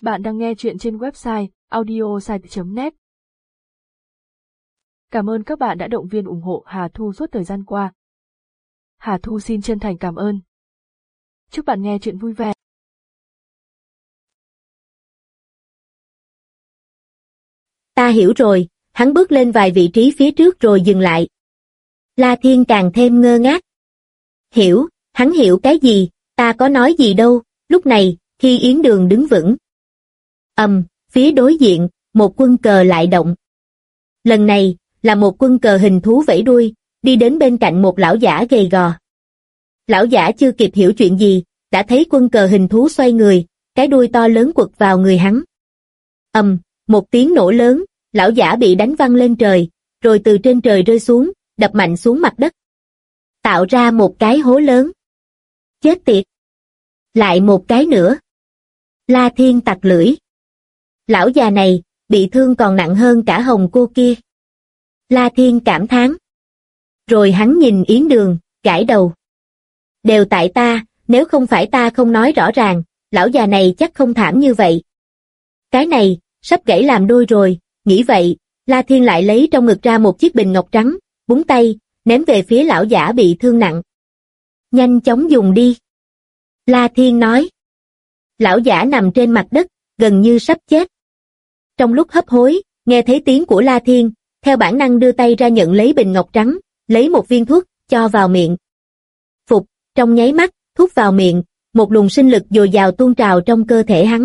Bạn đang nghe chuyện trên website audiosite.net. Cảm ơn các bạn đã động viên ủng hộ Hà Thu suốt thời gian qua. Hà Thu xin chân thành cảm ơn. Chúc bạn nghe chuyện vui vẻ. Ta hiểu rồi, hắn bước lên vài vị trí phía trước rồi dừng lại. La Thiên càng thêm ngơ ngác. Hiểu, hắn hiểu cái gì, ta có nói gì đâu. Lúc này, khi Yến Đường đứng vững. Phía đối diện, một quân cờ lại động. Lần này, là một quân cờ hình thú vẫy đuôi, đi đến bên cạnh một lão giả gầy gò. Lão giả chưa kịp hiểu chuyện gì, đã thấy quân cờ hình thú xoay người, cái đuôi to lớn quật vào người hắn. Một tiếng nổ lớn, lão giả bị đánh văng lên trời, rồi từ trên trời rơi xuống, đập mạnh xuống mặt đất. Tạo ra một cái hố lớn. Chết tiệt! Lại một cái nữa. La Thiên tặc lưỡi. Lão già này, bị thương còn nặng hơn cả Hồng cô kia. La Thiên cảm thán. Rồi hắn nhìn Yến Đường, gãi đầu. Đều tại ta, nếu không phải ta không nói rõ ràng, lão già này chắc không thảm như vậy. Cái này, sắp gãy làm đôi rồi, nghĩ vậy, La Thiên lại lấy trong ngực ra một chiếc bình ngọc trắng, búng tay, ném về phía lão giả bị thương nặng. Nhanh chóng dùng đi. La Thiên nói. Lão giả nằm trên mặt đất, gần như sắp chết. Trong lúc hấp hối, nghe thấy tiếng của La Thiên, theo bản năng đưa tay ra nhận lấy bình ngọc trắng, lấy một viên thuốc, cho vào miệng. Phục, trong nháy mắt, thuốc vào miệng, một luồng sinh lực dồi dào tuôn trào trong cơ thể hắn.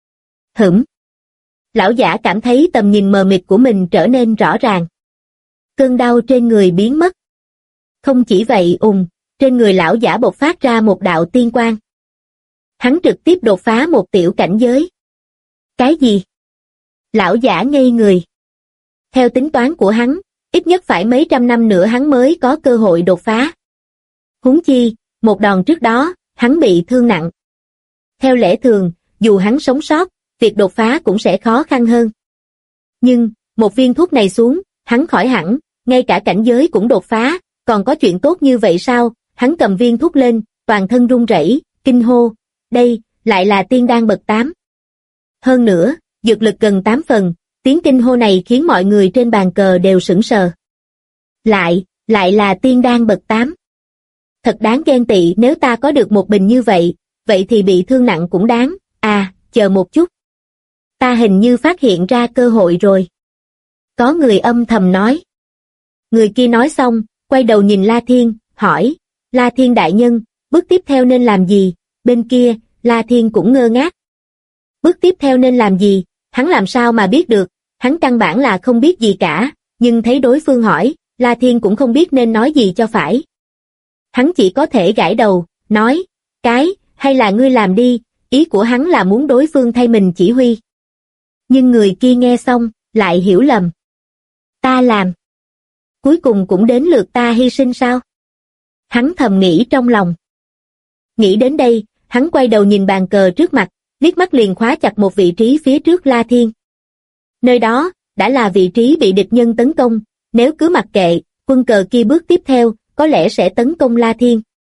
Lão giả cảm thấy tầm nhìn mờ mịt của mình trở nên rõ ràng. Cơn đau trên người biến mất. Không chỉ vậy, trên người lão giả bộc phát ra một đạo tiên quang. Hắn trực tiếp đột phá một tiểu cảnh giới. Cái gì? Lão giả ngây người. Theo tính toán của hắn, ít nhất phải mấy trăm năm nữa hắn mới có cơ hội đột phá. Huống chi, một đòn trước đó, hắn bị thương nặng. Theo lẽ thường, dù hắn sống sót, việc đột phá cũng sẽ khó khăn hơn. Nhưng, một viên thuốc này xuống, hắn khỏi hẳn, ngay cả cảnh giới cũng đột phá, còn có chuyện tốt như vậy sao? Hắn cầm viên thuốc lên, toàn thân run rẩy, kinh hô, đây, lại là tiên đan bậc 8. Hơn nữa, dược lực gần 8 phần, tiếng kinh hô này khiến mọi người trên bàn cờ đều sững sờ. Lại là tiên đan bậc 8. Thật đáng ghen tị, nếu ta có được một bình như vậy, vậy thì bị thương nặng cũng đáng. Chờ một chút. Ta hình như phát hiện ra cơ hội rồi. Có người âm thầm nói. Người kia nói xong, quay đầu nhìn La Thiên, hỏi, La Thiên đại nhân, bước tiếp theo nên làm gì? Bên kia, La Thiên cũng ngơ ngác. Bước tiếp theo nên làm gì? Hắn làm sao mà biết được? Hắn căn bản là không biết gì cả, nhưng thấy đối phương hỏi, La Thiên cũng không biết nên nói gì cho phải. Hắn chỉ có thể gãi đầu, nói, hay là ngươi làm đi, ý của hắn là muốn đối phương thay mình chỉ huy. Nhưng người kia nghe xong, lại hiểu lầm. Ta làm. Cuối cùng cũng đến lượt ta hy sinh sao? Hắn thầm nghĩ trong lòng. Nghĩ đến đây, hắn quay đầu nhìn bàn cờ trước mặt, liếc mắt liền khóa chặt một vị trí phía trước La Thiên. Nơi đó, đã là vị trí bị địch nhân tấn công, nếu cứ mặc kệ, quân cờ kia bước tiếp theo, có lẽ sẽ tấn công La Thiên.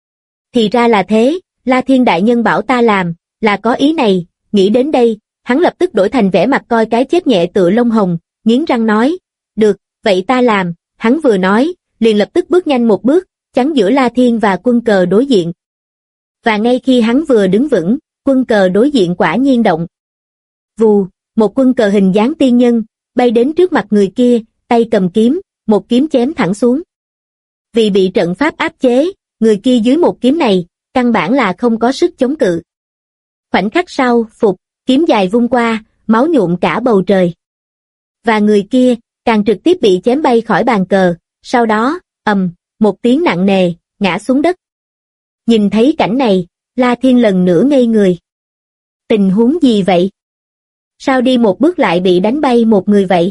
Thì ra là thế, La Thiên đại nhân bảo ta làm, là có ý này, nghĩ đến đây, hắn lập tức đổi thành vẻ mặt coi cái chết nhẹ tựa lông hồng, nghiến răng nói, được, vậy ta làm, hắn vừa nói, liền lập tức bước nhanh một bước, chắn giữa La Thiên và quân cờ đối diện. Và ngay khi hắn vừa đứng vững, quân cờ đối diện quả nhiên động. Vù, một quân cờ hình dáng tiên nhân, bay đến trước mặt người kia, tay cầm kiếm, một kiếm chém thẳng xuống. Vì bị trận pháp áp chế, người kia dưới một kiếm này, căn bản là không có sức chống cự. Khoảnh khắc sau, kiếm dài vung qua, máu nhuộm cả bầu trời. Và người kia, càng trực tiếp bị chém bay khỏi bàn cờ, sau đó, một tiếng nặng nề, ngã xuống đất. Nhìn thấy cảnh này, La Thiên lần nữa ngây người. Tình huống gì vậy? Sao đi một bước lại bị đánh bay một người vậy?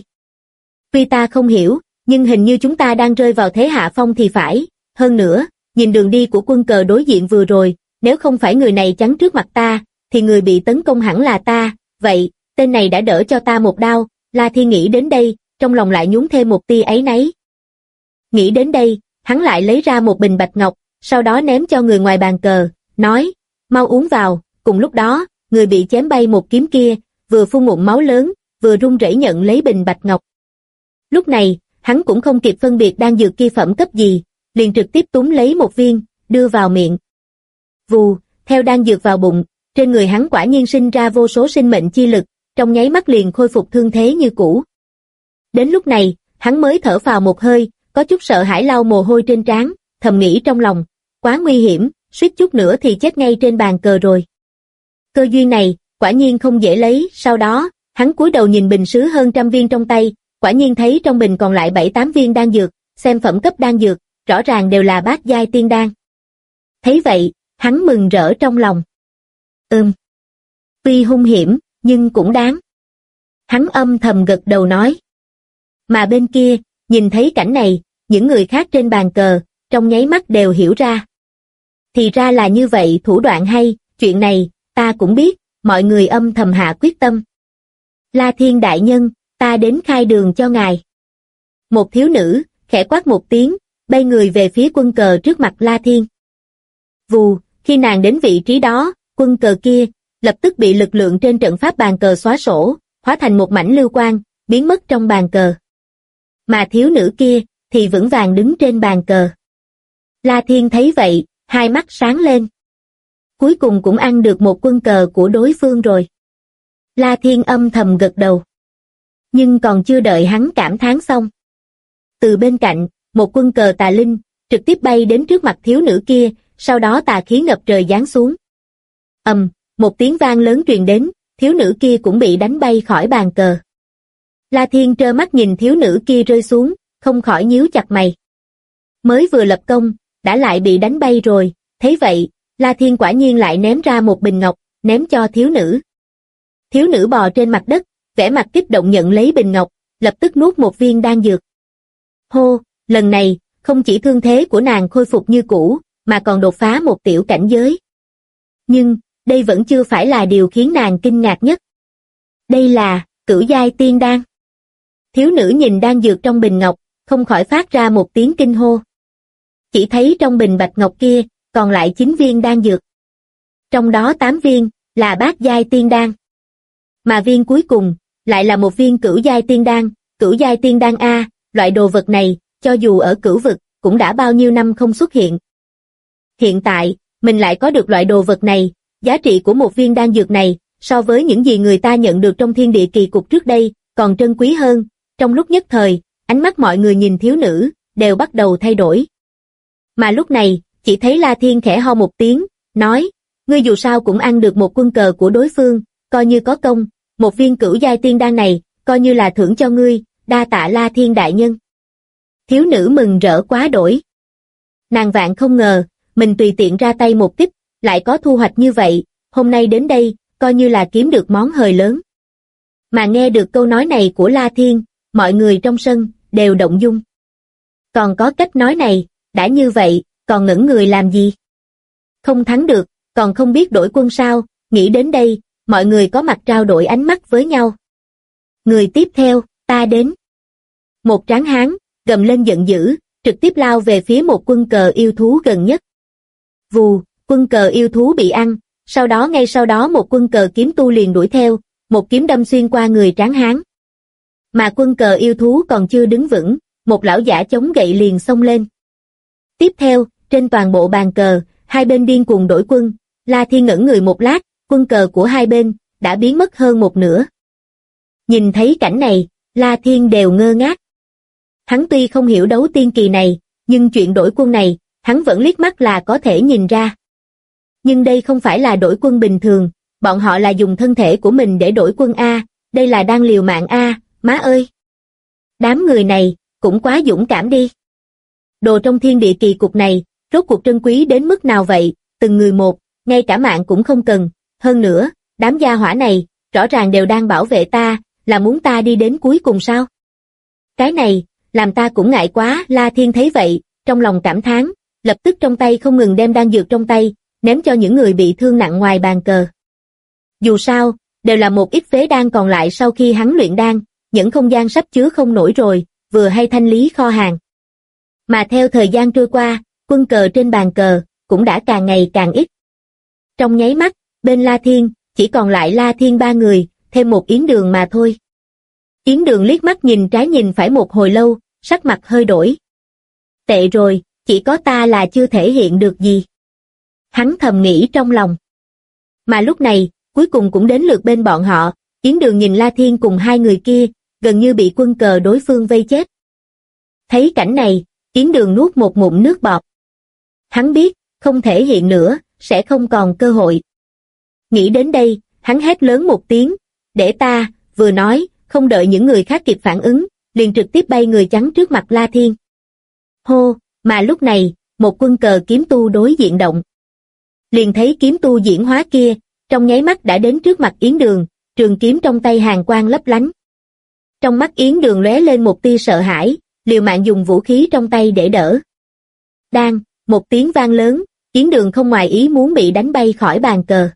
Tuy ta không hiểu, nhưng hình như chúng ta đang rơi vào thế hạ phong thì phải. Hơn nữa, nhìn đường đi của quân cờ đối diện vừa rồi, nếu không phải người này chắn trước mặt ta, thì người bị tấn công hẳn là ta. Vậy, tên này đã đỡ cho ta một đao. La Thiên nghĩ đến đây, trong lòng lại nhún thêm một tia áy náy. Nghĩ đến đây, hắn lại lấy ra một bình bạch ngọc, sau đó ném cho người ngoài bàn cờ, nói, mau uống vào. Cùng lúc đó, người bị chém bay một kiếm kia, vừa phun ngụm máu lớn, vừa run rẩy nhận lấy bình bạch ngọc. Lúc này, hắn cũng không kịp phân biệt đan dược kia phẩm cấp gì, liền trực tiếp túm lấy một viên, đưa vào miệng. Vù, theo đan dược vào bụng, trên người hắn quả nhiên sinh ra vô số sinh mệnh chi lực, trong nháy mắt liền khôi phục thương thế như cũ. Đến lúc này, hắn mới thở phào một hơi, có chút sợ hãi lau mồ hôi trên trán, thầm nghĩ trong lòng, quá nguy hiểm, suýt chút nữa thì chết ngay trên bàn cờ rồi. Cơ duyên này, quả nhiên không dễ lấy, sau đó, hắn cúi đầu nhìn bình sứ hơn 100 viên trong tay, quả nhiên thấy trong bình còn lại 7-8 viên đan dược, xem phẩm cấp đan dược, rõ ràng đều là bát giai tiên đan. Thấy vậy, hắn mừng rỡ trong lòng. Tuy hung hiểm, nhưng cũng đáng. Hắn âm thầm gật đầu nói. Mà bên kia, nhìn thấy cảnh này, những người khác trên bàn cờ, trong nháy mắt đều hiểu ra. Thì ra là như vậy, thủ đoạn hay, chuyện này, ta cũng biết, mọi người âm thầm hạ quyết tâm. La Thiên đại nhân, ta đến khai đường cho ngài. Một thiếu nữ, khẽ quát một tiếng, bay người về phía quân cờ trước mặt La Thiên. Vù, khi nàng đến vị trí đó, quân cờ kia, lập tức bị lực lượng trên trận pháp bàn cờ xóa sổ, hóa thành một mảnh lưu quang, biến mất trong bàn cờ. Mà thiếu nữ kia, thì vững vàng đứng trên bàn cờ. La Thiên thấy vậy, hai mắt sáng lên. Cuối cùng cũng ăn được một quân cờ của đối phương rồi. La Thiên âm thầm gật đầu. Nhưng còn chưa đợi hắn cảm thán xong. Từ bên cạnh, một quân cờ tà linh, trực tiếp bay đến trước mặt thiếu nữ kia, sau đó tà khí ngập trời giáng xuống. Một tiếng vang lớn truyền đến, thiếu nữ kia cũng bị đánh bay khỏi bàn cờ. La Thiên trơ mắt nhìn thiếu nữ kia rơi xuống, không khỏi nhíu chặt mày. Mới vừa lập công, đã lại bị đánh bay rồi, thấy vậy, La Thiên quả nhiên lại ném ra một bình ngọc, ném cho thiếu nữ. Thiếu nữ bò trên mặt đất, vẻ mặt kích động nhận lấy bình ngọc, lập tức nuốt một viên đan dược. Hô, lần này, không chỉ thương thế của nàng khôi phục như cũ, mà còn đột phá một tiểu cảnh giới. Nhưng, đây vẫn chưa phải là điều khiến nàng kinh ngạc nhất. Đây là, cửu giai tiên đan. Thiếu nữ nhìn đan dược trong bình ngọc, không khỏi phát ra một tiếng kinh hô. Chỉ thấy trong bình bạch ngọc kia, còn lại 9 viên đan dược. Trong đó 8 viên, là bát giai tiên đan. Mà viên cuối cùng, lại là một viên cửu giai tiên đan A, loại đồ vật này, cho dù ở cửu vực, cũng đã bao nhiêu năm không xuất hiện. Hiện tại, mình lại có được loại đồ vật này, giá trị của một viên đan dược này, so với những gì người ta nhận được trong thiên địa kỳ cục trước đây, còn trân quý hơn. Trong lúc nhất thời, ánh mắt mọi người nhìn thiếu nữ, đều bắt đầu thay đổi. Mà lúc này, chỉ thấy La Thiên khẽ ho một tiếng, nói, ngươi dù sao cũng ăn được một quân cờ của đối phương, coi như có công, một viên cửu giai tiên đan này, coi như là thưởng cho ngươi, đa tạ La Thiên đại nhân. Thiếu nữ mừng rỡ quá đổi. Nàng vạn không ngờ, mình tùy tiện ra tay một kích, lại có thu hoạch như vậy, hôm nay đến đây, coi như là kiếm được món hời lớn. Mà nghe được câu nói này của La Thiên, mọi người trong sân, đều động dung. Còn có cách nói này, đã như vậy, còn ngẩn người làm gì? Không thắng được, còn không biết đổi quân sao, nghĩ đến đây, mọi người có mặt trao đổi ánh mắt với nhau. Người tiếp theo, ta đến. Một tráng hán, gầm lên giận dữ, trực tiếp lao về phía một quân cờ yêu thú gần nhất. Vù, quân cờ yêu thú bị ăn, ngay sau đó một quân cờ kiếm tu liền đuổi theo, một kiếm đâm xuyên qua người tráng hán. Mà quân cờ yêu thú còn chưa đứng vững, một lão giả chống gậy liền xông lên. Tiếp theo, trên toàn bộ bàn cờ, hai bên điên cuồng đổi quân, La Thiên ngẩn người một lát, quân cờ của hai bên, đã biến mất hơn một nửa. Nhìn thấy cảnh này, La Thiên đều ngơ ngác. Hắn tuy không hiểu đấu tiên kỳ này, nhưng chuyện đổi quân này, hắn vẫn liếc mắt là có thể nhìn ra. Nhưng đây không phải là đổi quân bình thường, bọn họ là dùng thân thể của mình để đổi quân A, đây là đang liều mạng A, má ơi! Đám người này, cũng quá dũng cảm đi. Đồ trong thiên địa kỳ cục này, rốt cuộc trân quý đến mức nào vậy, từng người một, ngay cả mạng cũng không cần, hơn nữa, đám gia hỏa này, rõ ràng đều đang bảo vệ ta, là muốn ta đi đến cuối cùng sao? Cái này, làm ta cũng ngại quá, La Thiên thấy vậy, trong lòng cảm thán, lập tức trong tay không ngừng đem đan dược trong tay, ném cho những người bị thương nặng ngoài bàn cờ. Dù sao, đều là một ít phế đan còn lại sau khi hắn luyện đan, những không gian sắp chứa không nổi rồi, vừa hay thanh lý kho hàng. Mà theo thời gian trôi qua, quân cờ trên bàn cờ, cũng đã càng ngày càng ít. Trong nháy mắt, bên La Thiên, chỉ còn lại La Thiên ba người, thêm một Yến Đường mà thôi. Yến Đường liếc mắt nhìn trái nhìn phải một hồi lâu, sắc mặt hơi đổi. Tệ rồi, chỉ có ta là chưa thể hiện được gì. Hắn thầm nghĩ trong lòng. Mà lúc này, cuối cùng cũng đến lượt bên bọn họ, Yến Đường nhìn La Thiên cùng hai người kia, gần như bị quân cờ đối phương vây chết. Thấy cảnh này, Yến Đường nuốt một ngụm nước bọt. Hắn biết, không thể hiện nữa, sẽ không còn cơ hội. Nghĩ đến đây, hắn hét lớn một tiếng, để ta, vừa nói, không đợi những người khác kịp phản ứng, liền trực tiếp bay người chắn trước mặt La Thiên. Hô, mà lúc này, một quân cờ kiếm tu đối diện động. Liền thấy kiếm tu diễn hóa kia, trong nháy mắt đã đến trước mặt Yến Đường, trường kiếm trong tay hàn quang lấp lánh. Trong mắt Yến Đường lóe lên một tia sợ hãi, liều mạng dùng vũ khí trong tay để đỡ. Đang, một tiếng vang lớn, Yến Đường không ngoài ý muốn bị đánh bay khỏi bàn cờ.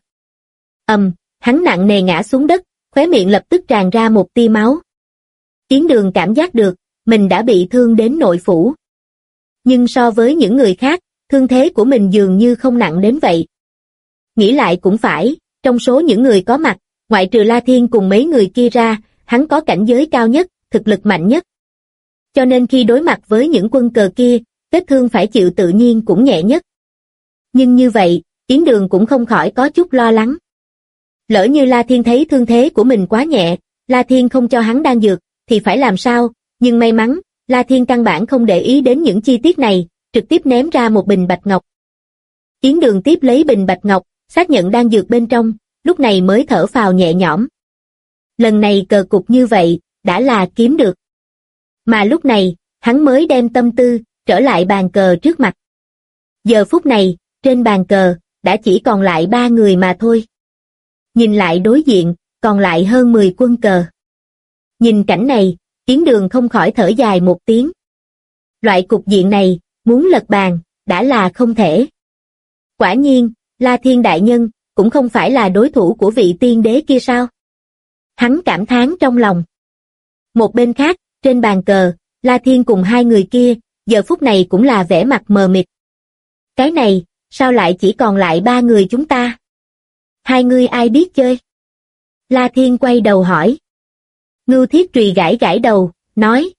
Hắn nặng nề ngã xuống đất, khóe miệng lập tức tràn ra một tia máu. Yến Đường cảm giác được, mình đã bị thương đến nội phủ. Nhưng so với những người khác, thương thế của mình dường như không nặng đến vậy. Nghĩ lại cũng phải, trong số những người có mặt, ngoại trừ La Thiên cùng mấy người kia ra, hắn có cảnh giới cao nhất, thực lực mạnh nhất. Cho nên khi đối mặt với những quân cờ kia, vết thương phải chịu tự nhiên cũng nhẹ nhất. Nhưng như vậy, Yến Đường cũng không khỏi có chút lo lắng. Lỡ như La Thiên thấy thương thế của mình quá nhẹ, La Thiên không cho hắn đan dược, thì phải làm sao? Nhưng may mắn, La Thiên căn bản không để ý đến những chi tiết này, trực tiếp ném ra một bình bạch ngọc. Yến Đường tiếp lấy bình bạch ngọc, xác nhận đan dược bên trong, lúc này mới thở phào nhẹ nhõm. Lần này cờ cục như vậy, đã là kiếm được. Mà lúc này, hắn mới đem tâm tư, trở lại bàn cờ trước mặt. Giờ phút này, trên bàn cờ, đã chỉ còn lại 3 người mà thôi. Nhìn lại đối diện, còn lại hơn 10 quân cờ. Nhìn cảnh này, Yến Đường không khỏi thở dài một tiếng. Loại cục diện này, muốn lật bàn, đã là không thể. Quả nhiên, La Thiên đại nhân, cũng không phải là đối thủ của vị tiên đế kia sao? Hắn cảm thán trong lòng. Một bên khác, trên bàn cờ, La Thiên cùng hai người kia, giờ phút này cũng là vẻ mặt mờ mịt. Cái này, sao lại chỉ còn lại 3 người chúng ta? Hai người ai biết chơi? La Thiên quay đầu hỏi. Ngưu Thiết Trùy gãi gãi đầu, nói,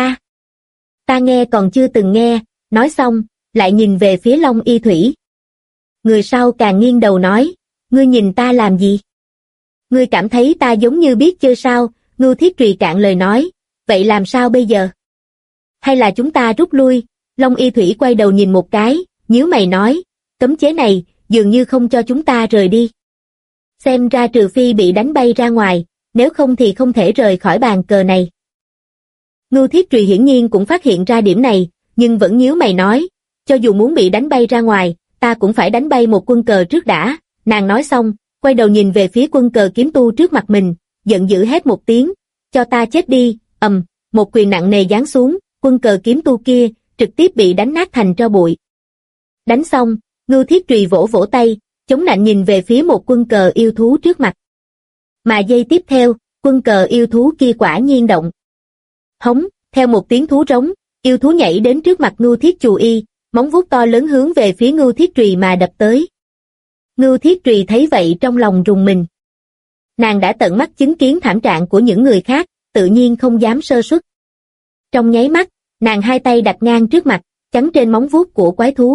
ta nghe còn chưa từng nghe, nói xong, lại nhìn về phía Long Y Thủy. Người sau càng nghiêng đầu nói, ngươi nhìn ta làm gì? Ngươi cảm thấy ta giống như biết chơi sao? Ngưu Thiết Trùy cạn lời nói, vậy làm sao bây giờ? Hay là chúng ta rút lui? Long Y Thủy quay đầu nhìn một cái, nhíu mày nói, cấm chế này, dường như không cho chúng ta rời đi. Xem ra trừ phi bị đánh bay ra ngoài, nếu không thì không thể rời khỏi bàn cờ này. Ngưu Thiết Trùy hiển nhiên cũng phát hiện ra điểm này, nhưng vẫn nhíu mày nói, cho dù muốn bị đánh bay ra ngoài, ta cũng phải đánh bay một quân cờ trước đã. Nàng nói xong, quay đầu nhìn về phía quân cờ kiếm tu trước mặt mình, giận dữ hét một tiếng, cho ta chết đi. Một quyền nặng nề giáng xuống, quân cờ kiếm tu kia, trực tiếp bị đánh nát thành tro bụi. Đánh xong, Ngưu Thiết Trùy vỗ vỗ tay, chống nạnh nhìn về phía một quân cờ yêu thú trước mặt. Mà giây tiếp theo, quân cờ yêu thú kia quả nhiên động. Hống, theo một tiếng thú rống, yêu thú nhảy đến trước mặt Ngưu Thiết Chù Y, móng vuốt to lớn hướng về phía Ngưu Thiết Trùy mà đập tới. Ngưu Thiết Trùy thấy vậy trong lòng rùng mình. Nàng đã tận mắt chứng kiến thảm trạng của những người khác, tự nhiên không dám sơ suất. Trong nháy mắt, nàng hai tay đặt ngang trước mặt, chắn trên móng vuốt của quái thú.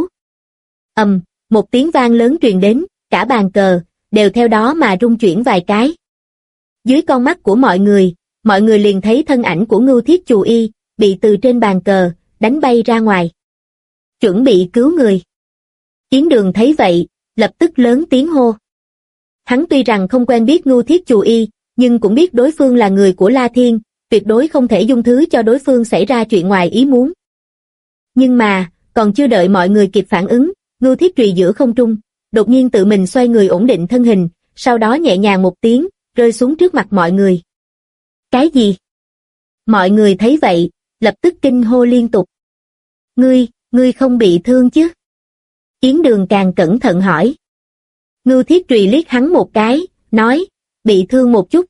Một tiếng vang lớn truyền đến, cả bàn cờ, đều theo đó mà rung chuyển vài cái. Dưới con mắt của mọi người liền thấy thân ảnh của Ngưu Thiết Chù Y, bị từ trên bàn cờ, đánh bay ra ngoài. Chuẩn bị cứu người. Yến Đường thấy vậy, lập tức lớn tiếng hô. Hắn tuy rằng không quen biết Ngưu Thiết Chù Y, nhưng cũng biết đối phương là người của La Thiên, tuyệt đối không thể dung thứ cho đối phương xảy ra chuyện ngoài ý muốn. Nhưng mà, còn chưa đợi mọi người kịp phản ứng, Ngưu Thiết Trùy giữa không trung, đột nhiên tự mình xoay người ổn định thân hình, sau đó nhẹ nhàng một tiếng, rơi xuống trước mặt mọi người. Cái gì? Mọi người thấy vậy, lập tức kinh hô liên tục. Ngươi không bị thương chứ? Yến Đường càng cẩn thận hỏi. Ngưu Thiết Trùy liếc hắn một cái, nói, bị thương một chút,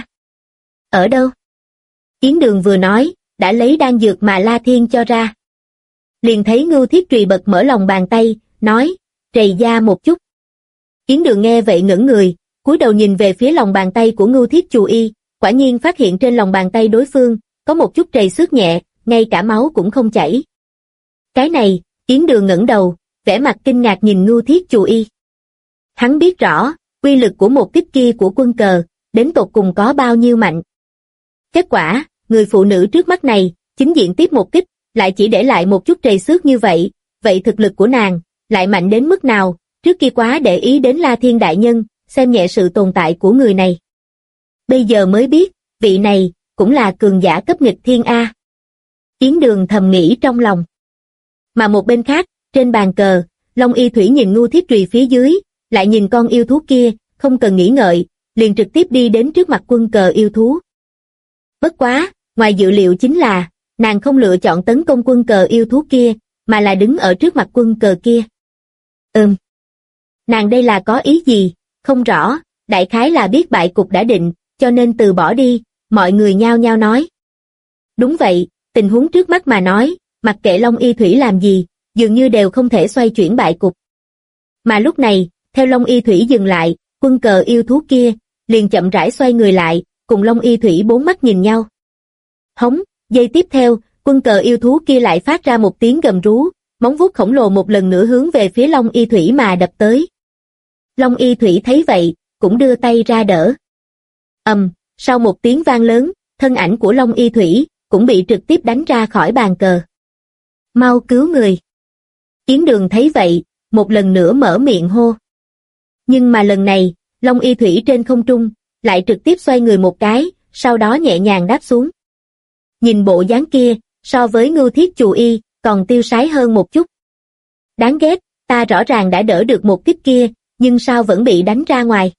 Ở đâu? Yến Đường vừa nói, đã lấy đan dược mà La Thiên cho ra. Liền thấy Ngưu Thiết Trùy bật mở lòng bàn tay, nói, trầy da một chút. Yến Đường nghe vậy ngẩn người, cúi đầu nhìn về phía lòng bàn tay của Ngưu Thiết Chù Y, quả nhiên phát hiện trên lòng bàn tay đối phương có một chút trầy xước nhẹ, ngay cả máu cũng không chảy. Cái này, Yến Đường ngẩng đầu, vẻ mặt kinh ngạc nhìn Ngưu Thiết Chù Y. Hắn biết rõ, uy lực của một kích kia của Quân Cờ, đến tột cùng có bao nhiêu mạnh. Kết quả, người phụ nữ trước mắt này, chính diện tiếp một kích, lại chỉ để lại một chút trầy xước như vậy, vậy thực lực của nàng, lại mạnh đến mức nào, trước kia quá để ý đến La Thiên đại nhân, xem nhẹ sự tồn tại của người này. Bây giờ mới biết, vị này, cũng là cường giả cấp nghịch thiên A. Yến Đường thầm nghĩ trong lòng. Mà một bên khác, trên bàn cờ, Long Y Thủy nhìn Ngưu Thiết Trùy phía dưới, lại nhìn con yêu thú kia, không cần nghĩ ngợi, liền trực tiếp đi đến trước mặt Quân Cờ yêu thú. Bất quá, ngoài dự liệu chính là, nàng không lựa chọn tấn công Quân Cờ yêu thú kia, mà là đứng ở trước mặt Quân Cờ kia. Nàng đây là có ý gì, không rõ, đại khái là biết bại cục đã định, cho nên từ bỏ đi, mọi người nhao nhao nói. Đúng vậy, tình huống trước mắt mà nói, mặc kệ Long Y Thủy làm gì, dường như đều không thể xoay chuyển bại cục. Mà lúc này, theo Long Y Thủy dừng lại, Quân Cờ yêu thú kia, liền chậm rãi xoay người lại, cùng Long Y Thủy bốn mắt nhìn nhau. Hống, giây tiếp theo, Quân Cờ yêu thú kia lại phát ra một tiếng gầm rú, móng vuốt khổng lồ một lần nữa hướng về phía Long Y Thủy mà đập tới. Long Y Thủy thấy vậy, cũng đưa tay ra đỡ. Sau một tiếng vang lớn, thân ảnh của Long Y Thủy cũng bị trực tiếp đánh ra khỏi bàn cờ. Mau cứu người. Yến Đường thấy vậy, một lần nữa mở miệng hô. Nhưng mà lần này, Long Y Thủy trên không trung, lại trực tiếp xoay người một cái, sau đó nhẹ nhàng đáp xuống. Nhìn bộ dáng kia, so với Ngưu Thiết Chù Y, còn tiêu sái hơn một chút. Đáng ghét, ta rõ ràng đã đỡ được một kích kia, nhưng sao vẫn bị đánh ra ngoài.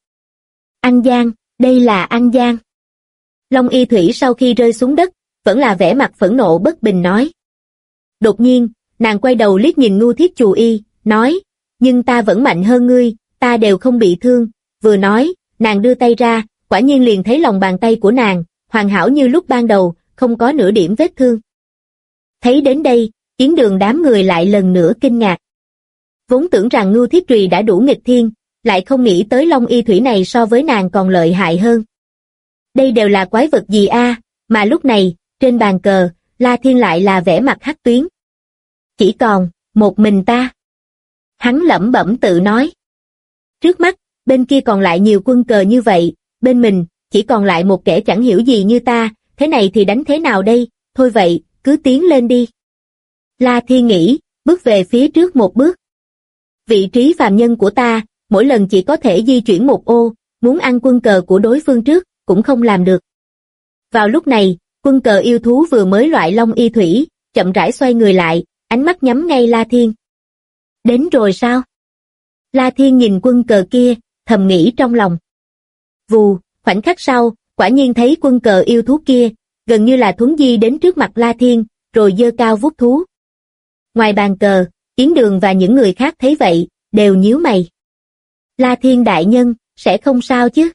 Ăn gian, đây là ăn gian. Long Y Thủy sau khi rơi xuống đất, vẫn là vẻ mặt phẫn nộ bất bình nói. Đột nhiên, nàng quay đầu liếc nhìn Ngưu Thiết Chù Y, nói, nhưng ta vẫn mạnh hơn ngươi, ta đều không bị thương. Vừa nói, nàng đưa tay ra, quả nhiên liền thấy lòng bàn tay của nàng, hoàn hảo như lúc ban đầu, không có nửa điểm vết thương. Thấy đến đây, Yến Đường đám người lại lần nữa kinh ngạc. Vốn tưởng rằng Ngưu Thiết Trùy đã đủ nghịch thiên, lại không nghĩ tới Long Y Thủy này so với nàng còn lợi hại hơn. Đây đều là quái vật gì a? Mà lúc này, trên bàn cờ, La Thiên lại là vẻ mặt hắc tuyến. Chỉ còn, một mình ta. Hắn lẩm bẩm tự nói. Trước mắt, bên kia còn lại nhiều quân cờ như vậy, bên mình, chỉ còn lại một kẻ chẳng hiểu gì như ta, thế này thì đánh thế nào đây, thôi vậy, cứ tiến lên đi. La Thiên nghĩ, bước về phía trước một bước. Vị trí phàm nhân của ta, mỗi lần chỉ có thể di chuyển một ô, muốn ăn quân cờ của đối phương trước, cũng không làm được. Vào lúc này, quân cờ yêu thú vừa mới loại Long Y Thủy, chậm rãi xoay người lại, ánh mắt nhắm ngay La Thiên. Đến rồi sao? La Thiên nhìn quân cờ kia, thầm nghĩ trong lòng. Vù, khoảnh khắc sau, quả nhiên thấy quân cờ yêu thú kia, gần như là thuấn di đến trước mặt La Thiên, rồi giơ cao vuốt thú. Ngoài bàn cờ, Yến Đường và những người khác thấy vậy, đều nhíu mày. La Thiên đại nhân, sẽ không sao chứ?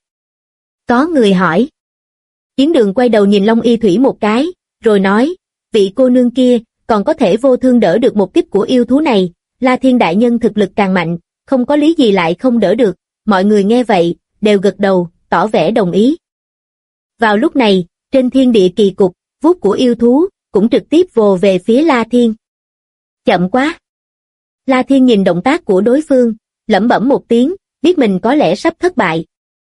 Có người hỏi. Yến Đường quay đầu nhìn Long Y Thủy một cái, rồi nói, vị cô nương kia, còn có thể vô thương đỡ được một kích của yêu thú này, La Thiên đại nhân thực lực càng mạnh, không có lý gì lại không đỡ được, mọi người nghe vậy, đều gật đầu, tỏ vẻ đồng ý. Vào lúc này, trên thiên địa kỳ cục, vuốt của yêu thú, cũng trực tiếp vồ về phía La Thiên. Chậm quá! La Thiên nhìn động tác của đối phương, lẩm bẩm một tiếng, biết mình có lẽ sắp thất bại.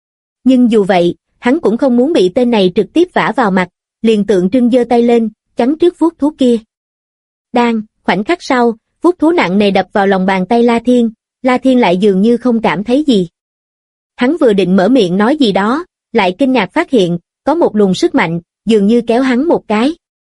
Nhưng dù vậy, hắn cũng không muốn bị tên này trực tiếp vả vào mặt, liền tượng trưng giơ tay lên, chắn trước vuốt thú kia. Đang, khoảnh khắc sau, vuốt thú nặng nề đập vào lòng bàn tay La Thiên lại dường như không cảm thấy gì. Hắn vừa định mở miệng nói gì đó, lại kinh ngạc phát hiện, có một luồng sức mạnh, dường như kéo hắn một cái.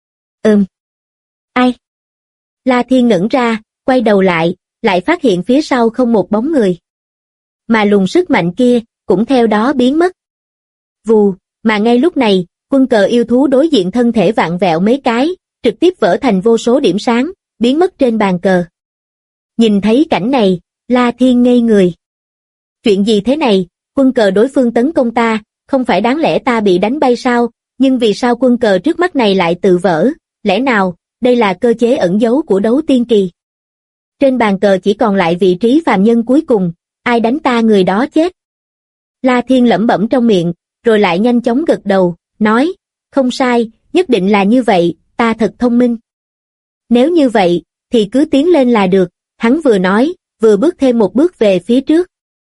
Ai? La Thiên ngẩn ra, quay đầu lại phát hiện phía sau không một bóng người. Mà luồng sức mạnh kia, cũng theo đó biến mất. Vù, mà ngay lúc này, quân cờ yêu thú đối diện thân thể vặn vẹo mấy cái, trực tiếp vỡ thành vô số điểm sáng, biến mất trên bàn cờ. Nhìn thấy cảnh này, La Thiên ngây người. Chuyện gì thế này, quân cờ đối phương tấn công ta, không phải đáng lẽ ta bị đánh bay sao, nhưng vì sao quân cờ trước mắt này lại tự vỡ, lẽ nào, đây là cơ chế ẩn giấu của đấu tiên kỳ. Trên bàn cờ chỉ còn lại vị trí phàm nhân cuối cùng, ai đánh ta người đó chết. La Thiên lẩm bẩm trong miệng, rồi lại nhanh chóng gật đầu, nói, không sai, nhất định là như vậy, ta thật thông minh. Nếu như vậy, thì cứ tiến lên là được, hắn vừa nói, vừa bước thêm một bước về phía trước.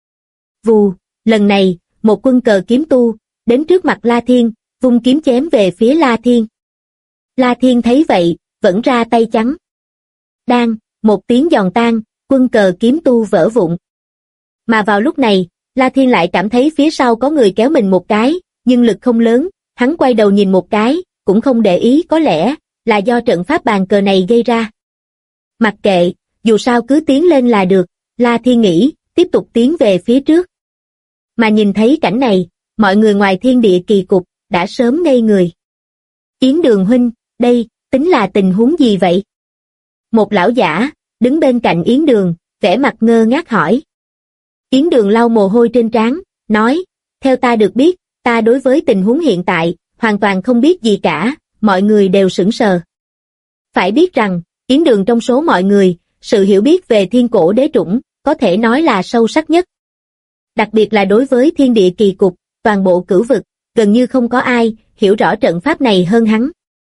Vù, lần này, một quân cờ kiếm tu, đến trước mặt La Thiên, vung kiếm chém về phía La Thiên. La Thiên thấy vậy, vẫn ra tay chắn. Đang, một tiếng giòn tan, quân cờ kiếm tu vỡ vụn. Mà vào lúc này, La Thiên lại cảm thấy phía sau có người kéo mình một cái, nhưng lực không lớn, hắn quay đầu nhìn một cái, cũng không để ý, có lẽ là do trận pháp bàn cờ này gây ra. Mặc kệ, dù sao cứ tiến lên là được, La Thiên nghĩ, tiếp tục tiến về phía trước. Mà nhìn thấy cảnh này, mọi người ngoài thiên địa kỳ cục, đã sớm ngây người. Yến Đường huynh, đây, tính là tình huống gì vậy? Một lão giả, đứng bên cạnh Yến Đường, vẻ mặt ngơ ngác hỏi. Yến Đường lau mồ hôi trên trán, nói, theo ta được biết, ta đối với tình huống hiện tại, hoàn toàn không biết gì cả, mọi người đều sững sờ. Phải biết rằng, Yến Đường trong số mọi người, sự hiểu biết về thiên cổ đế trũng, có thể nói là sâu sắc nhất. Đặc biệt là đối với thiên địa kỳ cục, toàn bộ cửu vực, gần như không có ai hiểu rõ trận pháp này hơn hắn.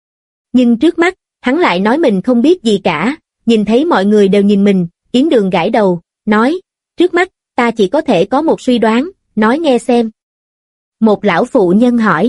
Nhưng trước mắt, hắn lại nói mình không biết gì cả, nhìn thấy mọi người đều nhìn mình, Yến Đường gãi đầu, nói, trước mắt, ta chỉ có thể có một suy đoán, nói nghe xem. Một lão phụ nhân hỏi.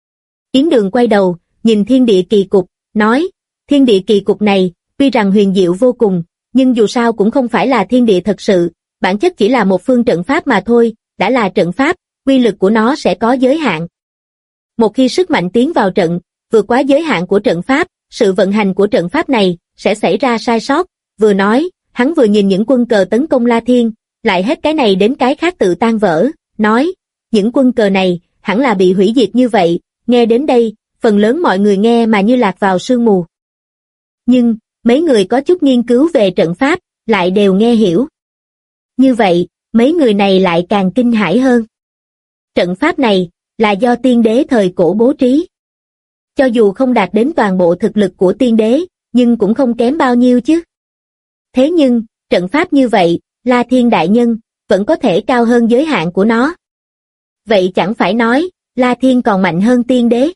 Yến Đường quay đầu, nhìn thiên địa kỳ cục, nói, thiên địa kỳ cục này, tuy rằng huyền diệu vô cùng, nhưng dù sao cũng không phải là thiên địa thật sự, bản chất chỉ là một phương trận pháp mà thôi, đã là trận pháp, uy lực của nó sẽ có giới hạn. Một khi sức mạnh tiến vào trận, vượt quá giới hạn của trận pháp, sự vận hành của trận pháp này sẽ xảy ra sai sót. Vừa nói, hắn vừa nhìn những quân cờ tấn công La Thiên, lại hết cái này đến cái khác tự tan vỡ, nói, những quân cờ này hẳn là bị hủy diệt như vậy. Nghe đến đây, phần lớn mọi người nghe mà như lạc vào sương mù. Nhưng, mấy người có chút nghiên cứu về trận pháp, lại đều nghe hiểu. Như vậy, mấy người này lại càng kinh hãi hơn. Trận pháp này, là do tiên đế thời cổ bố trí. Cho dù không đạt đến toàn bộ thực lực của tiên đế, nhưng cũng không kém bao nhiêu chứ. Thế nhưng, trận pháp như vậy, La Thiên đại nhân, vẫn có thể cao hơn giới hạn của nó. Vậy chẳng phải nói, La Thiên còn mạnh hơn tiên đế.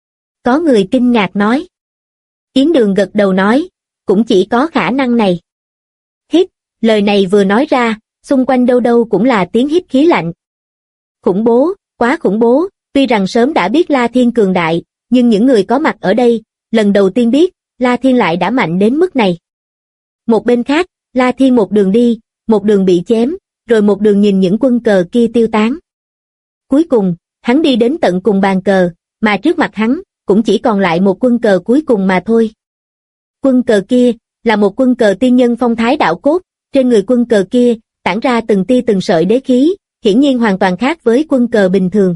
Có người kinh ngạc nói. Yến Đường gật đầu nói, cũng chỉ có khả năng này. Hít, lời này vừa nói ra, xung quanh đâu đâu cũng là tiếng hít khí lạnh. Khủng bố, quá khủng bố, tuy rằng sớm đã biết La Thiên cường đại, nhưng những người có mặt ở đây, lần đầu tiên biết, La Thiên lại đã mạnh đến mức này. Một bên khác, La Thiên một đường đi, một đường bị chém, rồi một đường nhìn những quân cờ kia tiêu tán. Cuối cùng, hắn đi đến tận cùng bàn cờ, mà trước mặt hắn, cũng chỉ còn lại một quân cờ cuối cùng mà thôi. Quân cờ kia, là một quân cờ tiên nhân phong thái đạo cốt, trên người quân cờ kia, tản ra từng tia từng sợi đế khí, hiển nhiên hoàn toàn khác với quân cờ bình thường.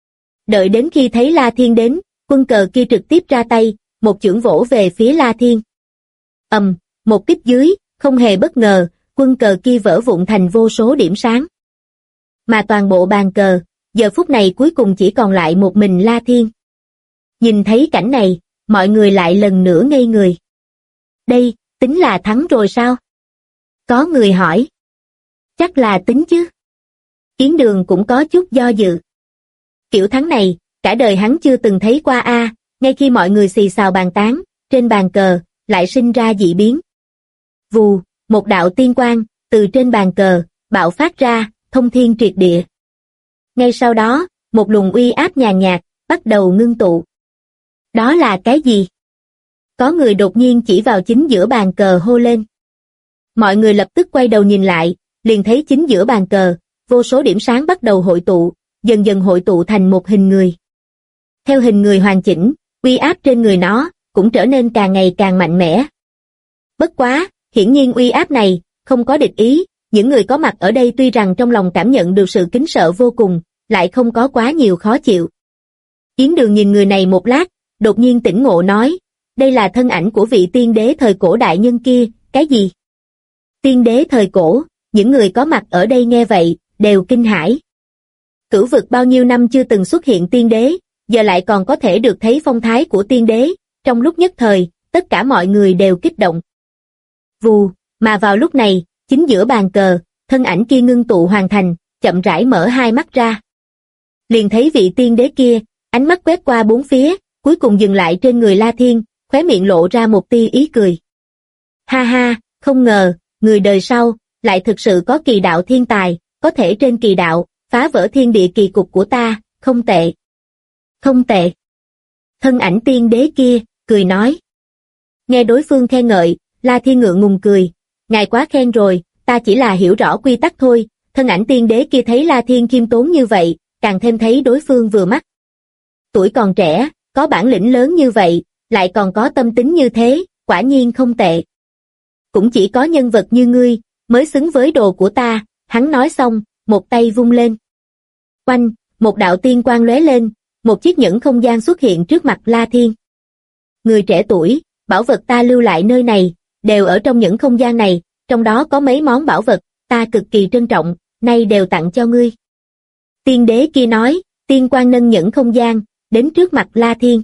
Đợi đến khi thấy La Thiên đến, quân cờ kia trực tiếp ra tay, một chưởng vỗ về phía La Thiên. Một kích dưới, không hề bất ngờ, quân cờ kia vỡ vụn thành vô số điểm sáng. Mà toàn bộ bàn cờ, giờ phút này cuối cùng chỉ còn lại một mình La Thiên. Nhìn thấy cảnh này, mọi người lại lần nữa ngây người. Đây, tính là thắng rồi sao? Có người hỏi. Chắc là tính chứ. Yến Đường cũng có chút do dự. Kiểu thắng này, cả đời hắn chưa từng thấy qua a. Ngay khi mọi người xì xào bàn tán, trên bàn cờ, lại sinh ra dị biến. Vù, một đạo tiên quang, từ trên bàn cờ, bạo phát ra, thông thiên triệt địa. Ngay sau đó, một luồng uy áp nhàn nhạt, bắt đầu ngưng tụ. Đó là cái gì? Có người đột nhiên chỉ vào chính giữa bàn cờ hô lên. Mọi người lập tức quay đầu nhìn lại, liền thấy chính giữa bàn cờ, vô số điểm sáng bắt đầu hội tụ, dần dần hội tụ thành một hình người. Theo hình người hoàn chỉnh, uy áp trên người nó, cũng trở nên càng ngày càng mạnh mẽ. Bất quá, hiển nhiên uy áp này, không có địch ý, những người có mặt ở đây tuy rằng trong lòng cảm nhận được sự kính sợ vô cùng, lại không có quá nhiều khó chịu. Yến Đường nhìn người này một lát, đột nhiên tỉnh ngộ nói, đây là thân ảnh của vị tiên đế thời cổ đại nhân kia, cái gì? Tiên đế thời cổ, những người có mặt ở đây nghe vậy, đều kinh hãi. Cửu vực bao nhiêu năm chưa từng xuất hiện tiên đế, giờ lại còn có thể được thấy phong thái của tiên đế, trong lúc nhất thời, tất cả mọi người đều kích động. Vù, mà vào lúc này, chính giữa bàn cờ, thân ảnh kia ngưng tụ hoàn thành, chậm rãi mở hai mắt ra. Liền thấy vị tiên đế kia, ánh mắt quét qua bốn phía, cuối cùng dừng lại trên người La Thiên, khóe miệng lộ ra một tia ý cười. Ha ha, không ngờ, người đời sau, lại thực sự có kỳ đạo thiên tài, có thể trên kỳ đạo, phá vỡ thiên địa kỳ cục của ta, không tệ. Không tệ. Thân ảnh tiên đế kia, cười nói. Nghe đối phương khen ngợi, La Thiên ngượng ngùng cười, ngài quá khen rồi, ta chỉ là hiểu rõ quy tắc thôi. Thân ảnh tiên đế kia thấy La Thiên khiêm tốn như vậy, càng thêm thấy đối phương vừa mắt. Tuổi còn trẻ, có bản lĩnh lớn như vậy, lại còn có tâm tính như thế, quả nhiên không tệ. Cũng chỉ có nhân vật như ngươi, mới xứng với đồ của ta, hắn nói xong, một tay vung lên. Oanh, một đạo tiên quang lóe lên, một chiếc nhẫn không gian xuất hiện trước mặt La Thiên. Người trẻ tuổi, bảo vật ta lưu lại nơi này, đều ở trong nhẫn không gian này, trong đó có mấy món bảo vật, ta cực kỳ trân trọng, nay đều tặng cho ngươi. Tiên đế kia nói, tiên quang nâng nhẫn không gian, đến trước mặt La Thiên.